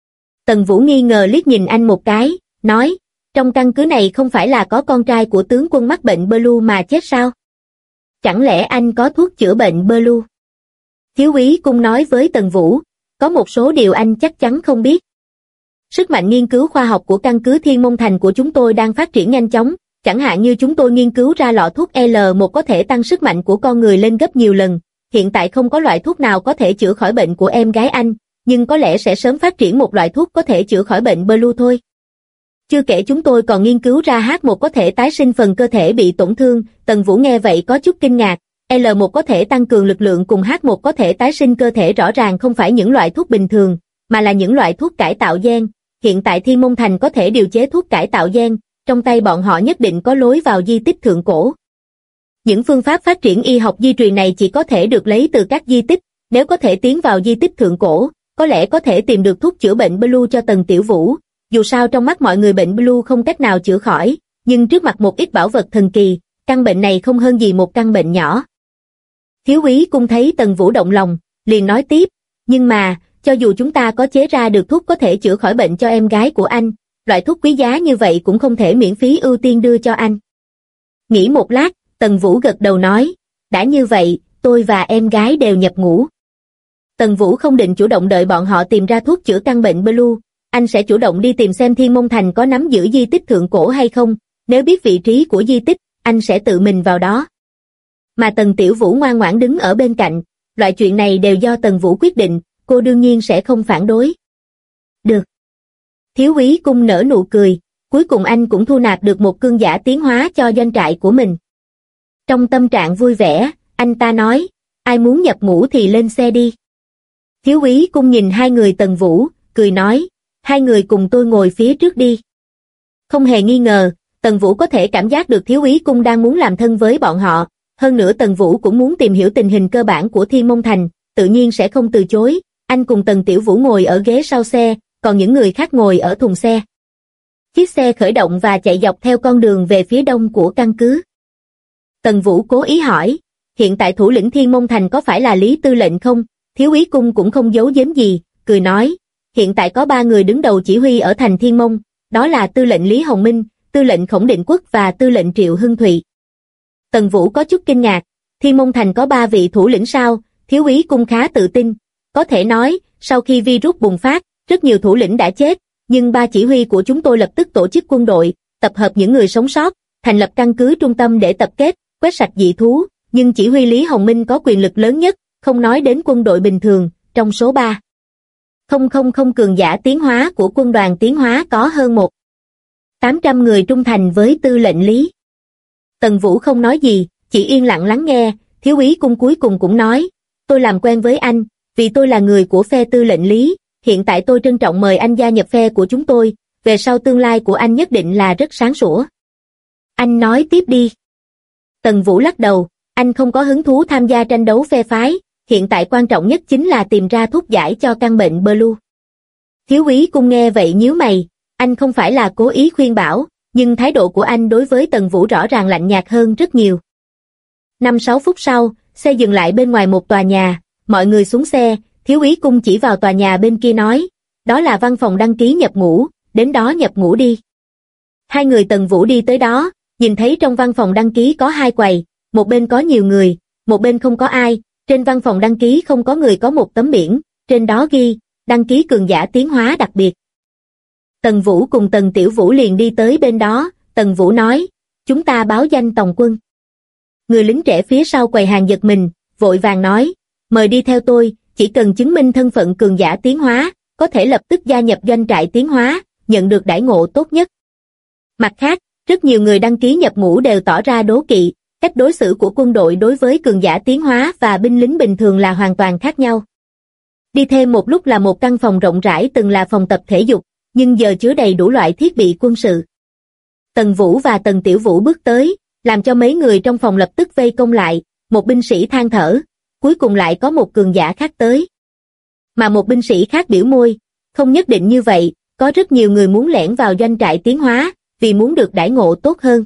Tần Vũ nghi ngờ liếc nhìn anh một cái, nói, trong căn cứ này không phải là có con trai của tướng quân mắc bệnh Blue mà chết sao? Chẳng lẽ anh có thuốc chữa bệnh Blue? Thiếu úy Cung nói với Tần Vũ, có một số điều anh chắc chắn không biết. Sức mạnh nghiên cứu khoa học của căn cứ Thiên Môn Thành của chúng tôi đang phát triển nhanh chóng, chẳng hạn như chúng tôi nghiên cứu ra lọ thuốc L1 có thể tăng sức mạnh của con người lên gấp nhiều lần. Hiện tại không có loại thuốc nào có thể chữa khỏi bệnh của em gái anh, nhưng có lẽ sẽ sớm phát triển một loại thuốc có thể chữa khỏi bệnh Blue thôi. Chưa kể chúng tôi còn nghiên cứu ra H1 có thể tái sinh phần cơ thể bị tổn thương. Tần Vũ nghe vậy có chút kinh ngạc. L1 có thể tăng cường lực lượng cùng H1 có thể tái sinh cơ thể rõ ràng không phải những loại thuốc bình thường, mà là những loại thuốc cải tạo gen. Hiện tại Thiên Môn Thành có thể điều chế thuốc cải tạo gen, trong tay bọn họ nhất định có lối vào di tích thượng cổ. Những phương pháp phát triển y học di truyền này chỉ có thể được lấy từ các di tích, nếu có thể tiến vào di tích thượng cổ, có lẽ có thể tìm được thuốc chữa bệnh Blue cho Tần Tiểu Vũ. Dù sao trong mắt mọi người bệnh Blue không cách nào chữa khỏi, nhưng trước mặt một ít bảo vật thần kỳ, căn bệnh này không hơn gì một căn bệnh nhỏ. Thiếu úy Cung thấy Tần Vũ động lòng, liền nói tiếp, nhưng mà, cho dù chúng ta có chế ra được thuốc có thể chữa khỏi bệnh cho em gái của anh, loại thuốc quý giá như vậy cũng không thể miễn phí ưu tiên đưa cho anh. Nghĩ một lát, Tần Vũ gật đầu nói, đã như vậy, tôi và em gái đều nhập ngũ. Tần Vũ không định chủ động đợi bọn họ tìm ra thuốc chữa căn bệnh Blue, anh sẽ chủ động đi tìm xem Thiên Môn Thành có nắm giữ di tích thượng cổ hay không, nếu biết vị trí của di tích, anh sẽ tự mình vào đó. Mà Tần Tiểu Vũ ngoan ngoãn đứng ở bên cạnh, loại chuyện này đều do Tần Vũ quyết định, cô đương nhiên sẽ không phản đối. Được. Thiếu úy Cung nở nụ cười, cuối cùng anh cũng thu nạp được một cương giả tiến hóa cho doanh trại của mình. Trong tâm trạng vui vẻ, anh ta nói, ai muốn nhập ngũ thì lên xe đi. Thiếu úy Cung nhìn hai người Tần Vũ, cười nói, hai người cùng tôi ngồi phía trước đi. Không hề nghi ngờ, Tần Vũ có thể cảm giác được Thiếu úy Cung đang muốn làm thân với bọn họ, hơn nữa Tần Vũ cũng muốn tìm hiểu tình hình cơ bản của Thiên Môn Thành, tự nhiên sẽ không từ chối. Anh cùng Tần Tiểu Vũ ngồi ở ghế sau xe, còn những người khác ngồi ở thùng xe. Chiếc xe khởi động và chạy dọc theo con đường về phía đông của căn cứ. Tần Vũ cố ý hỏi, hiện tại thủ lĩnh Thiên Môn Thành có phải là Lý Tư lệnh không? Thiếu úy Cung cũng không giấu giếm gì, cười nói, hiện tại có 3 người đứng đầu chỉ huy ở thành Thiên Môn, đó là tư lệnh Lý Hồng Minh, tư lệnh Khổng Định Quốc và tư lệnh Triệu Hưng Thụy. Tần Vũ có chút kinh ngạc, Thiên Môn Thành có 3 vị thủ lĩnh sao? Thiếu úy Cung khá tự tin, có thể nói, sau khi virus bùng phát, rất nhiều thủ lĩnh đã chết, nhưng 3 chỉ huy của chúng tôi lập tức tổ chức quân đội, tập hợp những người sống sót, thành lập căn cứ trung tâm để tập kết, quét sạch dị thú, nhưng chỉ huy Lý Hồng Minh có quyền lực lớn nhất, không nói đến quân đội bình thường, trong số 3,000 cường giả tiến hóa của quân đoàn tiến hóa có hơn 1,800 người trung thành với tư lệnh Lý. Tần Vũ không nói gì, chỉ yên lặng lắng nghe, Thiếu úy Cung cuối cùng cũng nói, tôi làm quen với anh, vì tôi là người của phe tư lệnh Lý, hiện tại tôi trân trọng mời anh gia nhập phe của chúng tôi, về sau tương lai của anh nhất định là rất sáng sủa. Anh nói tiếp đi. Tần Vũ lắc đầu, anh không có hứng thú tham gia tranh đấu phe phái, hiện tại quan trọng nhất chính là tìm ra thuốc giải cho căn bệnh Blue. Thiếu úy Cung nghe vậy nhíu mày, anh không phải là cố ý khuyên bảo, nhưng thái độ của anh đối với Tần Vũ rõ ràng lạnh nhạt hơn rất nhiều. 5-6 phút sau, xe dừng lại bên ngoài một tòa nhà, mọi người xuống xe, Thiếu úy Cung chỉ vào tòa nhà bên kia nói, đó là văn phòng đăng ký nhập ngũ, đến đó nhập ngũ đi. Hai người Tần Vũ đi tới đó, nhìn thấy trong văn phòng đăng ký có 2 quầy, một bên có nhiều người, một bên không có ai, trên văn phòng đăng ký không có người có một tấm biển, trên đó ghi, đăng ký cường giả tiến hóa đặc biệt. Tần Vũ cùng Tần Tiểu Vũ liền đi tới bên đó, Tần Vũ nói, chúng ta báo danh tòng quân. Người lính trẻ phía sau quầy hàng giật mình, vội vàng nói, mời đi theo tôi, chỉ cần chứng minh thân phận cường giả tiến hóa, có thể lập tức gia nhập doanh trại tiến hóa, nhận được đãi ngộ tốt nhất. Mặt khác, rất nhiều người đăng ký nhập ngũ đều tỏ ra đố kỵ, cách đối xử của quân đội đối với cường giả tiến hóa và binh lính bình thường là hoàn toàn khác nhau. Đi thêm một lúc là một căn phòng rộng rãi từng là phòng tập thể dục, nhưng giờ chứa đầy đủ loại thiết bị quân sự. Tần Vũ và Tần Tiểu Vũ bước tới, làm cho mấy người trong phòng lập tức vây công lại, một binh sĩ than thở, cuối cùng lại có một cường giả khác tới. Mà một binh sĩ khác biểu môi, không nhất định như vậy, có rất nhiều người muốn lẻn vào doanh trại tiến hóa, vì muốn được đãi ngộ tốt hơn.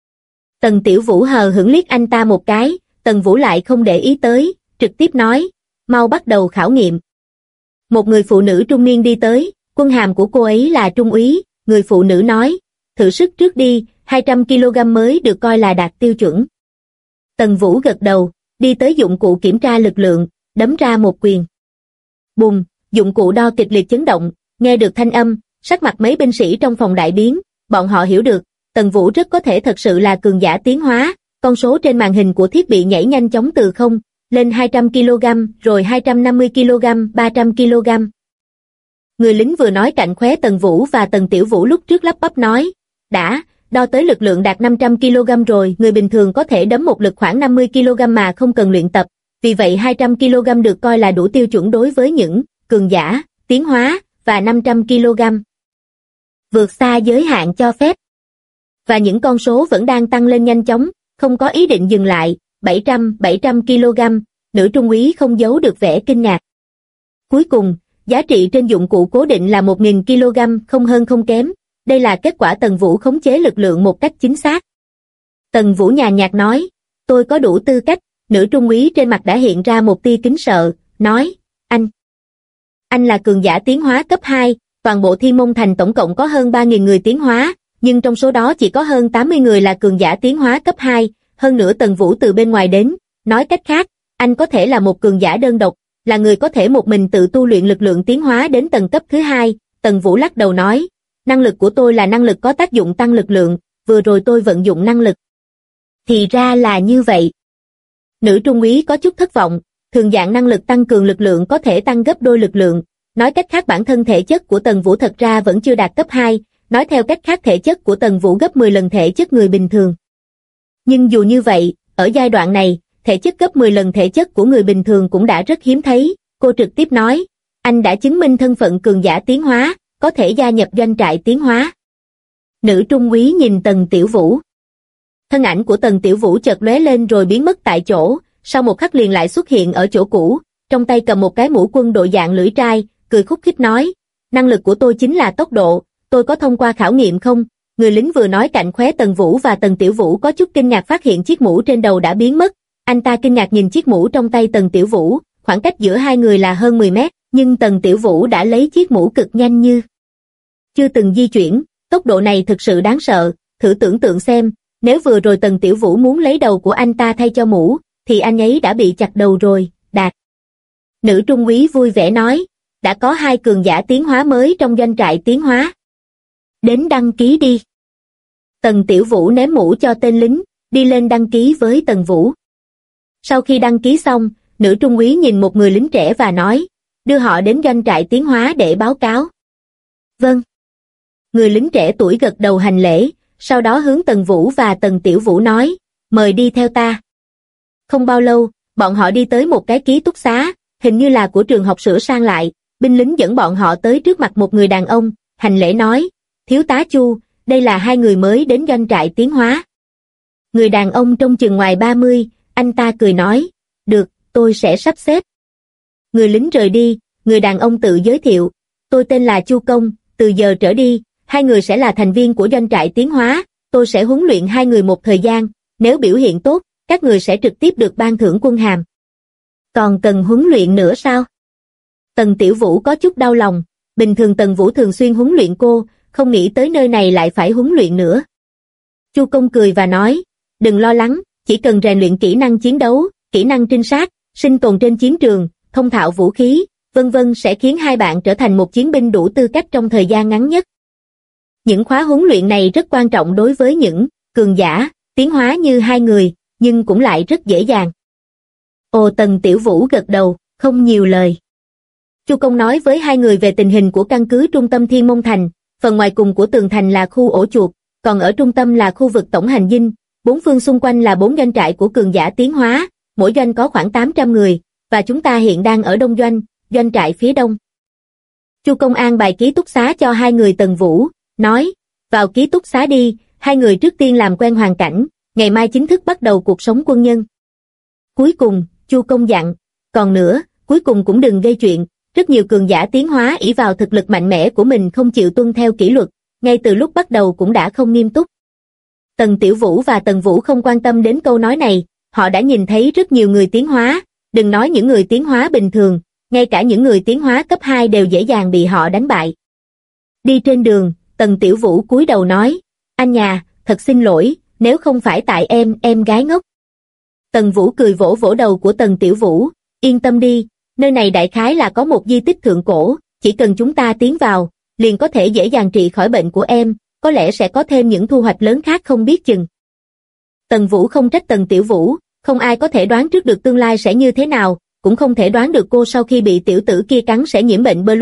Tần Tiểu Vũ hờ hững liếc anh ta một cái, Tần Vũ lại không để ý tới, trực tiếp nói, mau bắt đầu khảo nghiệm. Một người phụ nữ trung niên đi tới, quân hàm của cô ấy là trung úy, người phụ nữ nói, thử sức trước đi, 200 kg mới được coi là đạt tiêu chuẩn. Tần Vũ gật đầu, đi tới dụng cụ kiểm tra lực lượng, đấm ra một quyền. Bùm, dụng cụ đo kịch liệt chấn động, nghe được thanh âm, sắc mặt mấy binh sĩ trong phòng đại biến, bọn họ hiểu được, Tần Vũ rất có thể thật sự là cường giả tiến hóa, con số trên màn hình của thiết bị nhảy nhanh chóng từ 0 lên 200 kg, rồi 250 kg, 300 kg. Người lính vừa nói cạnh khóe Tần Vũ và Tần Tiểu Vũ lúc trước lắp bắp nói, đã, đo tới lực lượng đạt 500 kg rồi, người bình thường có thể đấm một lực khoảng 50 kg mà không cần luyện tập, vì vậy 200 kg được coi là đủ tiêu chuẩn đối với những cường giả, tiến hóa, và 500 kg vượt xa giới hạn cho phép. Và những con số vẫn đang tăng lên nhanh chóng, không có ý định dừng lại, 700 kg, nữ trung úy không giấu được vẻ kinh ngạc. Cuối cùng, giá trị trên dụng cụ cố định là 1.000 kg, không hơn không kém, đây là kết quả Tần Vũ khống chế lực lượng một cách chính xác. Tần Vũ nhàn nhạt nói, tôi có đủ tư cách, nữ trung úy trên mặt đã hiện ra một tia kính sợ, nói, anh là cường giả tiến hóa cấp 2, toàn bộ Thiên Môn Thành tổng cộng có hơn 3.000 người tiến hóa, nhưng trong số đó chỉ có hơn 80 người là cường giả tiến hóa cấp 2, hơn nữa Tần Vũ từ bên ngoài đến, nói cách khác, anh có thể là một cường giả đơn độc, là người có thể một mình tự tu luyện lực lượng tiến hóa đến tầng cấp thứ 2, Tần Vũ lắc đầu nói, năng lực của tôi là năng lực có tác dụng tăng lực lượng, vừa rồi tôi vận dụng năng lực. Thì ra là như vậy. Nữ trung úy có chút thất vọng, thường dạng năng lực tăng cường lực lượng có thể tăng gấp đôi lực lượng, nói cách khác bản thân thể chất của Tần Vũ thật ra vẫn chưa đạt cấp 2, nói theo cách khác thể chất của Tần Vũ gấp 10 lần thể chất người bình thường. Nhưng dù như vậy, ở giai đoạn này, thể chất gấp 10 lần thể chất của người bình thường cũng đã rất hiếm thấy, cô trực tiếp nói, anh đã chứng minh thân phận cường giả tiến hóa, có thể gia nhập doanh trại tiến hóa. Nữ trung úy nhìn Tần Tiểu Vũ. Thân ảnh của Tần Tiểu Vũ chợt lóe lên rồi biến mất tại chỗ, sau một khắc liền lại xuất hiện ở chỗ cũ, trong tay cầm một cái mũ quân đội dạng lưỡi trai, cười khúc khích nói, năng lực của tôi chính là tốc độ, tôi có thông qua khảo nghiệm không? Người lính vừa nói cạnh khóe Tần Vũ và Tần Tiểu Vũ có chút kinh ngạc phát hiện chiếc mũ trên đầu đã biến mất, anh ta kinh ngạc nhìn chiếc mũ trong tay Tần Tiểu Vũ, khoảng cách giữa hai người là hơn 10 mét, nhưng Tần Tiểu Vũ đã lấy chiếc mũ cực nhanh như chưa từng di chuyển, tốc độ này thực sự đáng sợ, thử tưởng tượng xem, nếu vừa rồi Tần Tiểu Vũ muốn lấy đầu của anh ta thay cho mũ, thì anh ấy đã bị chặt đầu rồi, đạt. Nữ trung úy vui vẻ nói, đã có 2 cường giả tiến hóa mới trong doanh trại tiến hóa. Đến đăng ký đi. Tần Tiểu Vũ ném mũ cho tên lính, đi lên đăng ký với Tần Vũ. Sau khi đăng ký xong, nữ trung úy nhìn một người lính trẻ và nói, đưa họ đến doanh trại tiến hóa để báo cáo. Vâng. Người lính trẻ tuổi gật đầu hành lễ, sau đó hướng Tần Vũ và Tần Tiểu Vũ nói, mời đi theo ta. Không bao lâu, bọn họ đi tới một cái ký túc xá, hình như là của trường học sửa sang lại, binh lính dẫn bọn họ tới trước mặt một người đàn ông, hành lễ nói, thiếu tá Chu, đây là 2 người mới đến doanh trại tiến hóa. Người đàn ông trông chừng ngoài 30, anh ta cười nói, được, tôi sẽ sắp xếp. Người lính rời đi, người đàn ông tự giới thiệu, tôi tên là Chu Công, từ giờ trở đi, 2 người sẽ là thành viên của doanh trại tiến hóa, tôi sẽ huấn luyện 2 người một thời gian, nếu biểu hiện tốt, các người sẽ trực tiếp được ban thưởng quân hàm. Còn cần huấn luyện nữa sao? Tần Tiểu Vũ có chút đau lòng, bình thường Tần Vũ thường xuyên huấn luyện cô, không nghĩ tới nơi này lại phải huấn luyện nữa. Chu Công cười và nói, đừng lo lắng, chỉ cần rèn luyện kỹ năng chiến đấu, kỹ năng trinh sát, sinh tồn trên chiến trường, thông thạo vũ khí, vân vân sẽ khiến 2 bạn trở thành một chiến binh đủ tư cách trong thời gian ngắn nhất. Những khóa huấn luyện này rất quan trọng đối với những cường giả, tiến hóa như 2 người, nhưng cũng lại rất dễ dàng. Ồ, Tần Tiểu Vũ gật đầu, không nhiều lời. Chu Công nói với 2 người về tình hình của căn cứ trung tâm Thiên Môn Thành, phần ngoài cùng của tường thành là khu ổ chuột, còn ở trung tâm là khu vực tổng hành dinh, 4 phương xung quanh là 4 doanh trại của cường giả tiến hóa, mỗi doanh có khoảng 800 người, và chúng ta hiện đang ở đông doanh, doanh trại phía đông. Chu Công an bài ký túc xá cho 2 người Tần Vũ, nói, vào ký túc xá đi, 2 người trước tiên làm quen hoàn cảnh, ngày mai chính thức bắt đầu cuộc sống quân nhân. Cuối cùng, Chu Công dặn, còn nữa, cuối cùng cũng đừng gây chuyện, rất nhiều cường giả tiến hóa ỷ vào thực lực mạnh mẽ của mình không chịu tuân theo kỷ luật, ngay từ lúc bắt đầu cũng đã không nghiêm túc. Tần Tiểu Vũ và Tần Vũ không quan tâm đến câu nói này, họ đã nhìn thấy rất nhiều người tiến hóa, đừng nói những người tiến hóa bình thường, ngay cả những người tiến hóa cấp 2 đều dễ dàng bị họ đánh bại. Đi trên đường, Tần Tiểu Vũ cúi đầu nói, anh nhà, thật xin lỗi, nếu không phải tại em gái ngốc. Tần Vũ cười vỗ vỗ đầu của Tần Tiểu Vũ, yên tâm đi, nơi này đại khái là có một di tích thượng cổ, chỉ cần chúng ta tiến vào, liền có thể dễ dàng trị khỏi bệnh của em, có lẽ sẽ có thêm những thu hoạch lớn khác không biết chừng. Tần Vũ không trách Tần Tiểu Vũ, không ai có thể đoán trước được tương lai sẽ như thế nào, cũng không thể đoán được cô sau khi bị tiểu tử kia cắn sẽ nhiễm bệnh Blue,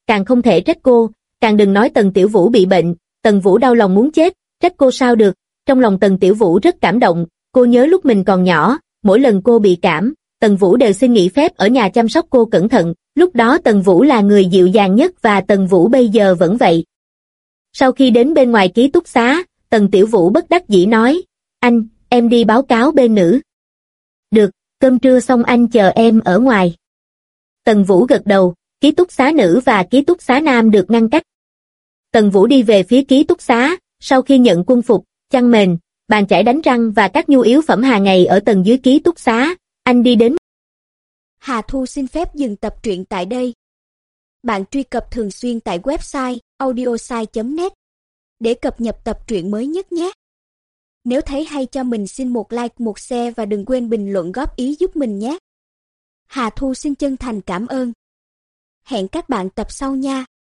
càng không thể trách cô, càng đừng nói Tần Tiểu Vũ bị bệnh, Tần Vũ đau lòng muốn chết, trách cô sao được, trong lòng Tần Tiểu Vũ rất cảm động, cô nhớ lúc mình còn nhỏ, mỗi lần cô bị cảm, Tần Vũ đều xin nghỉ phép ở nhà chăm sóc cô cẩn thận, lúc đó Tần Vũ là người dịu dàng nhất và Tần Vũ bây giờ vẫn vậy. Sau khi đến bên ngoài ký túc xá, Tần Tiểu Vũ bất đắc dĩ nói, anh, em đi báo cáo bên nữ. Được, cơm trưa xong anh chờ em ở ngoài. Tần Vũ gật đầu, ký túc xá nữ và ký túc xá nam được ngăn cách. Tần Vũ đi về phía ký túc xá, sau khi nhận quân phục, chăn mền, bàn chải đánh răng và các nhu yếu phẩm hàng ngày ở tầng dưới ký túc xá, anh đi đến. Hà Thu xin phép dừng tập truyện tại đây. Bạn truy cập thường xuyên tại website audiosai.net để cập nhật tập truyện mới nhất nhé. Nếu thấy hay cho mình xin một like, một share và đừng quên bình luận góp ý giúp mình nhé. Hà Thu xin chân thành cảm ơn. Hẹn các bạn tập sau nha.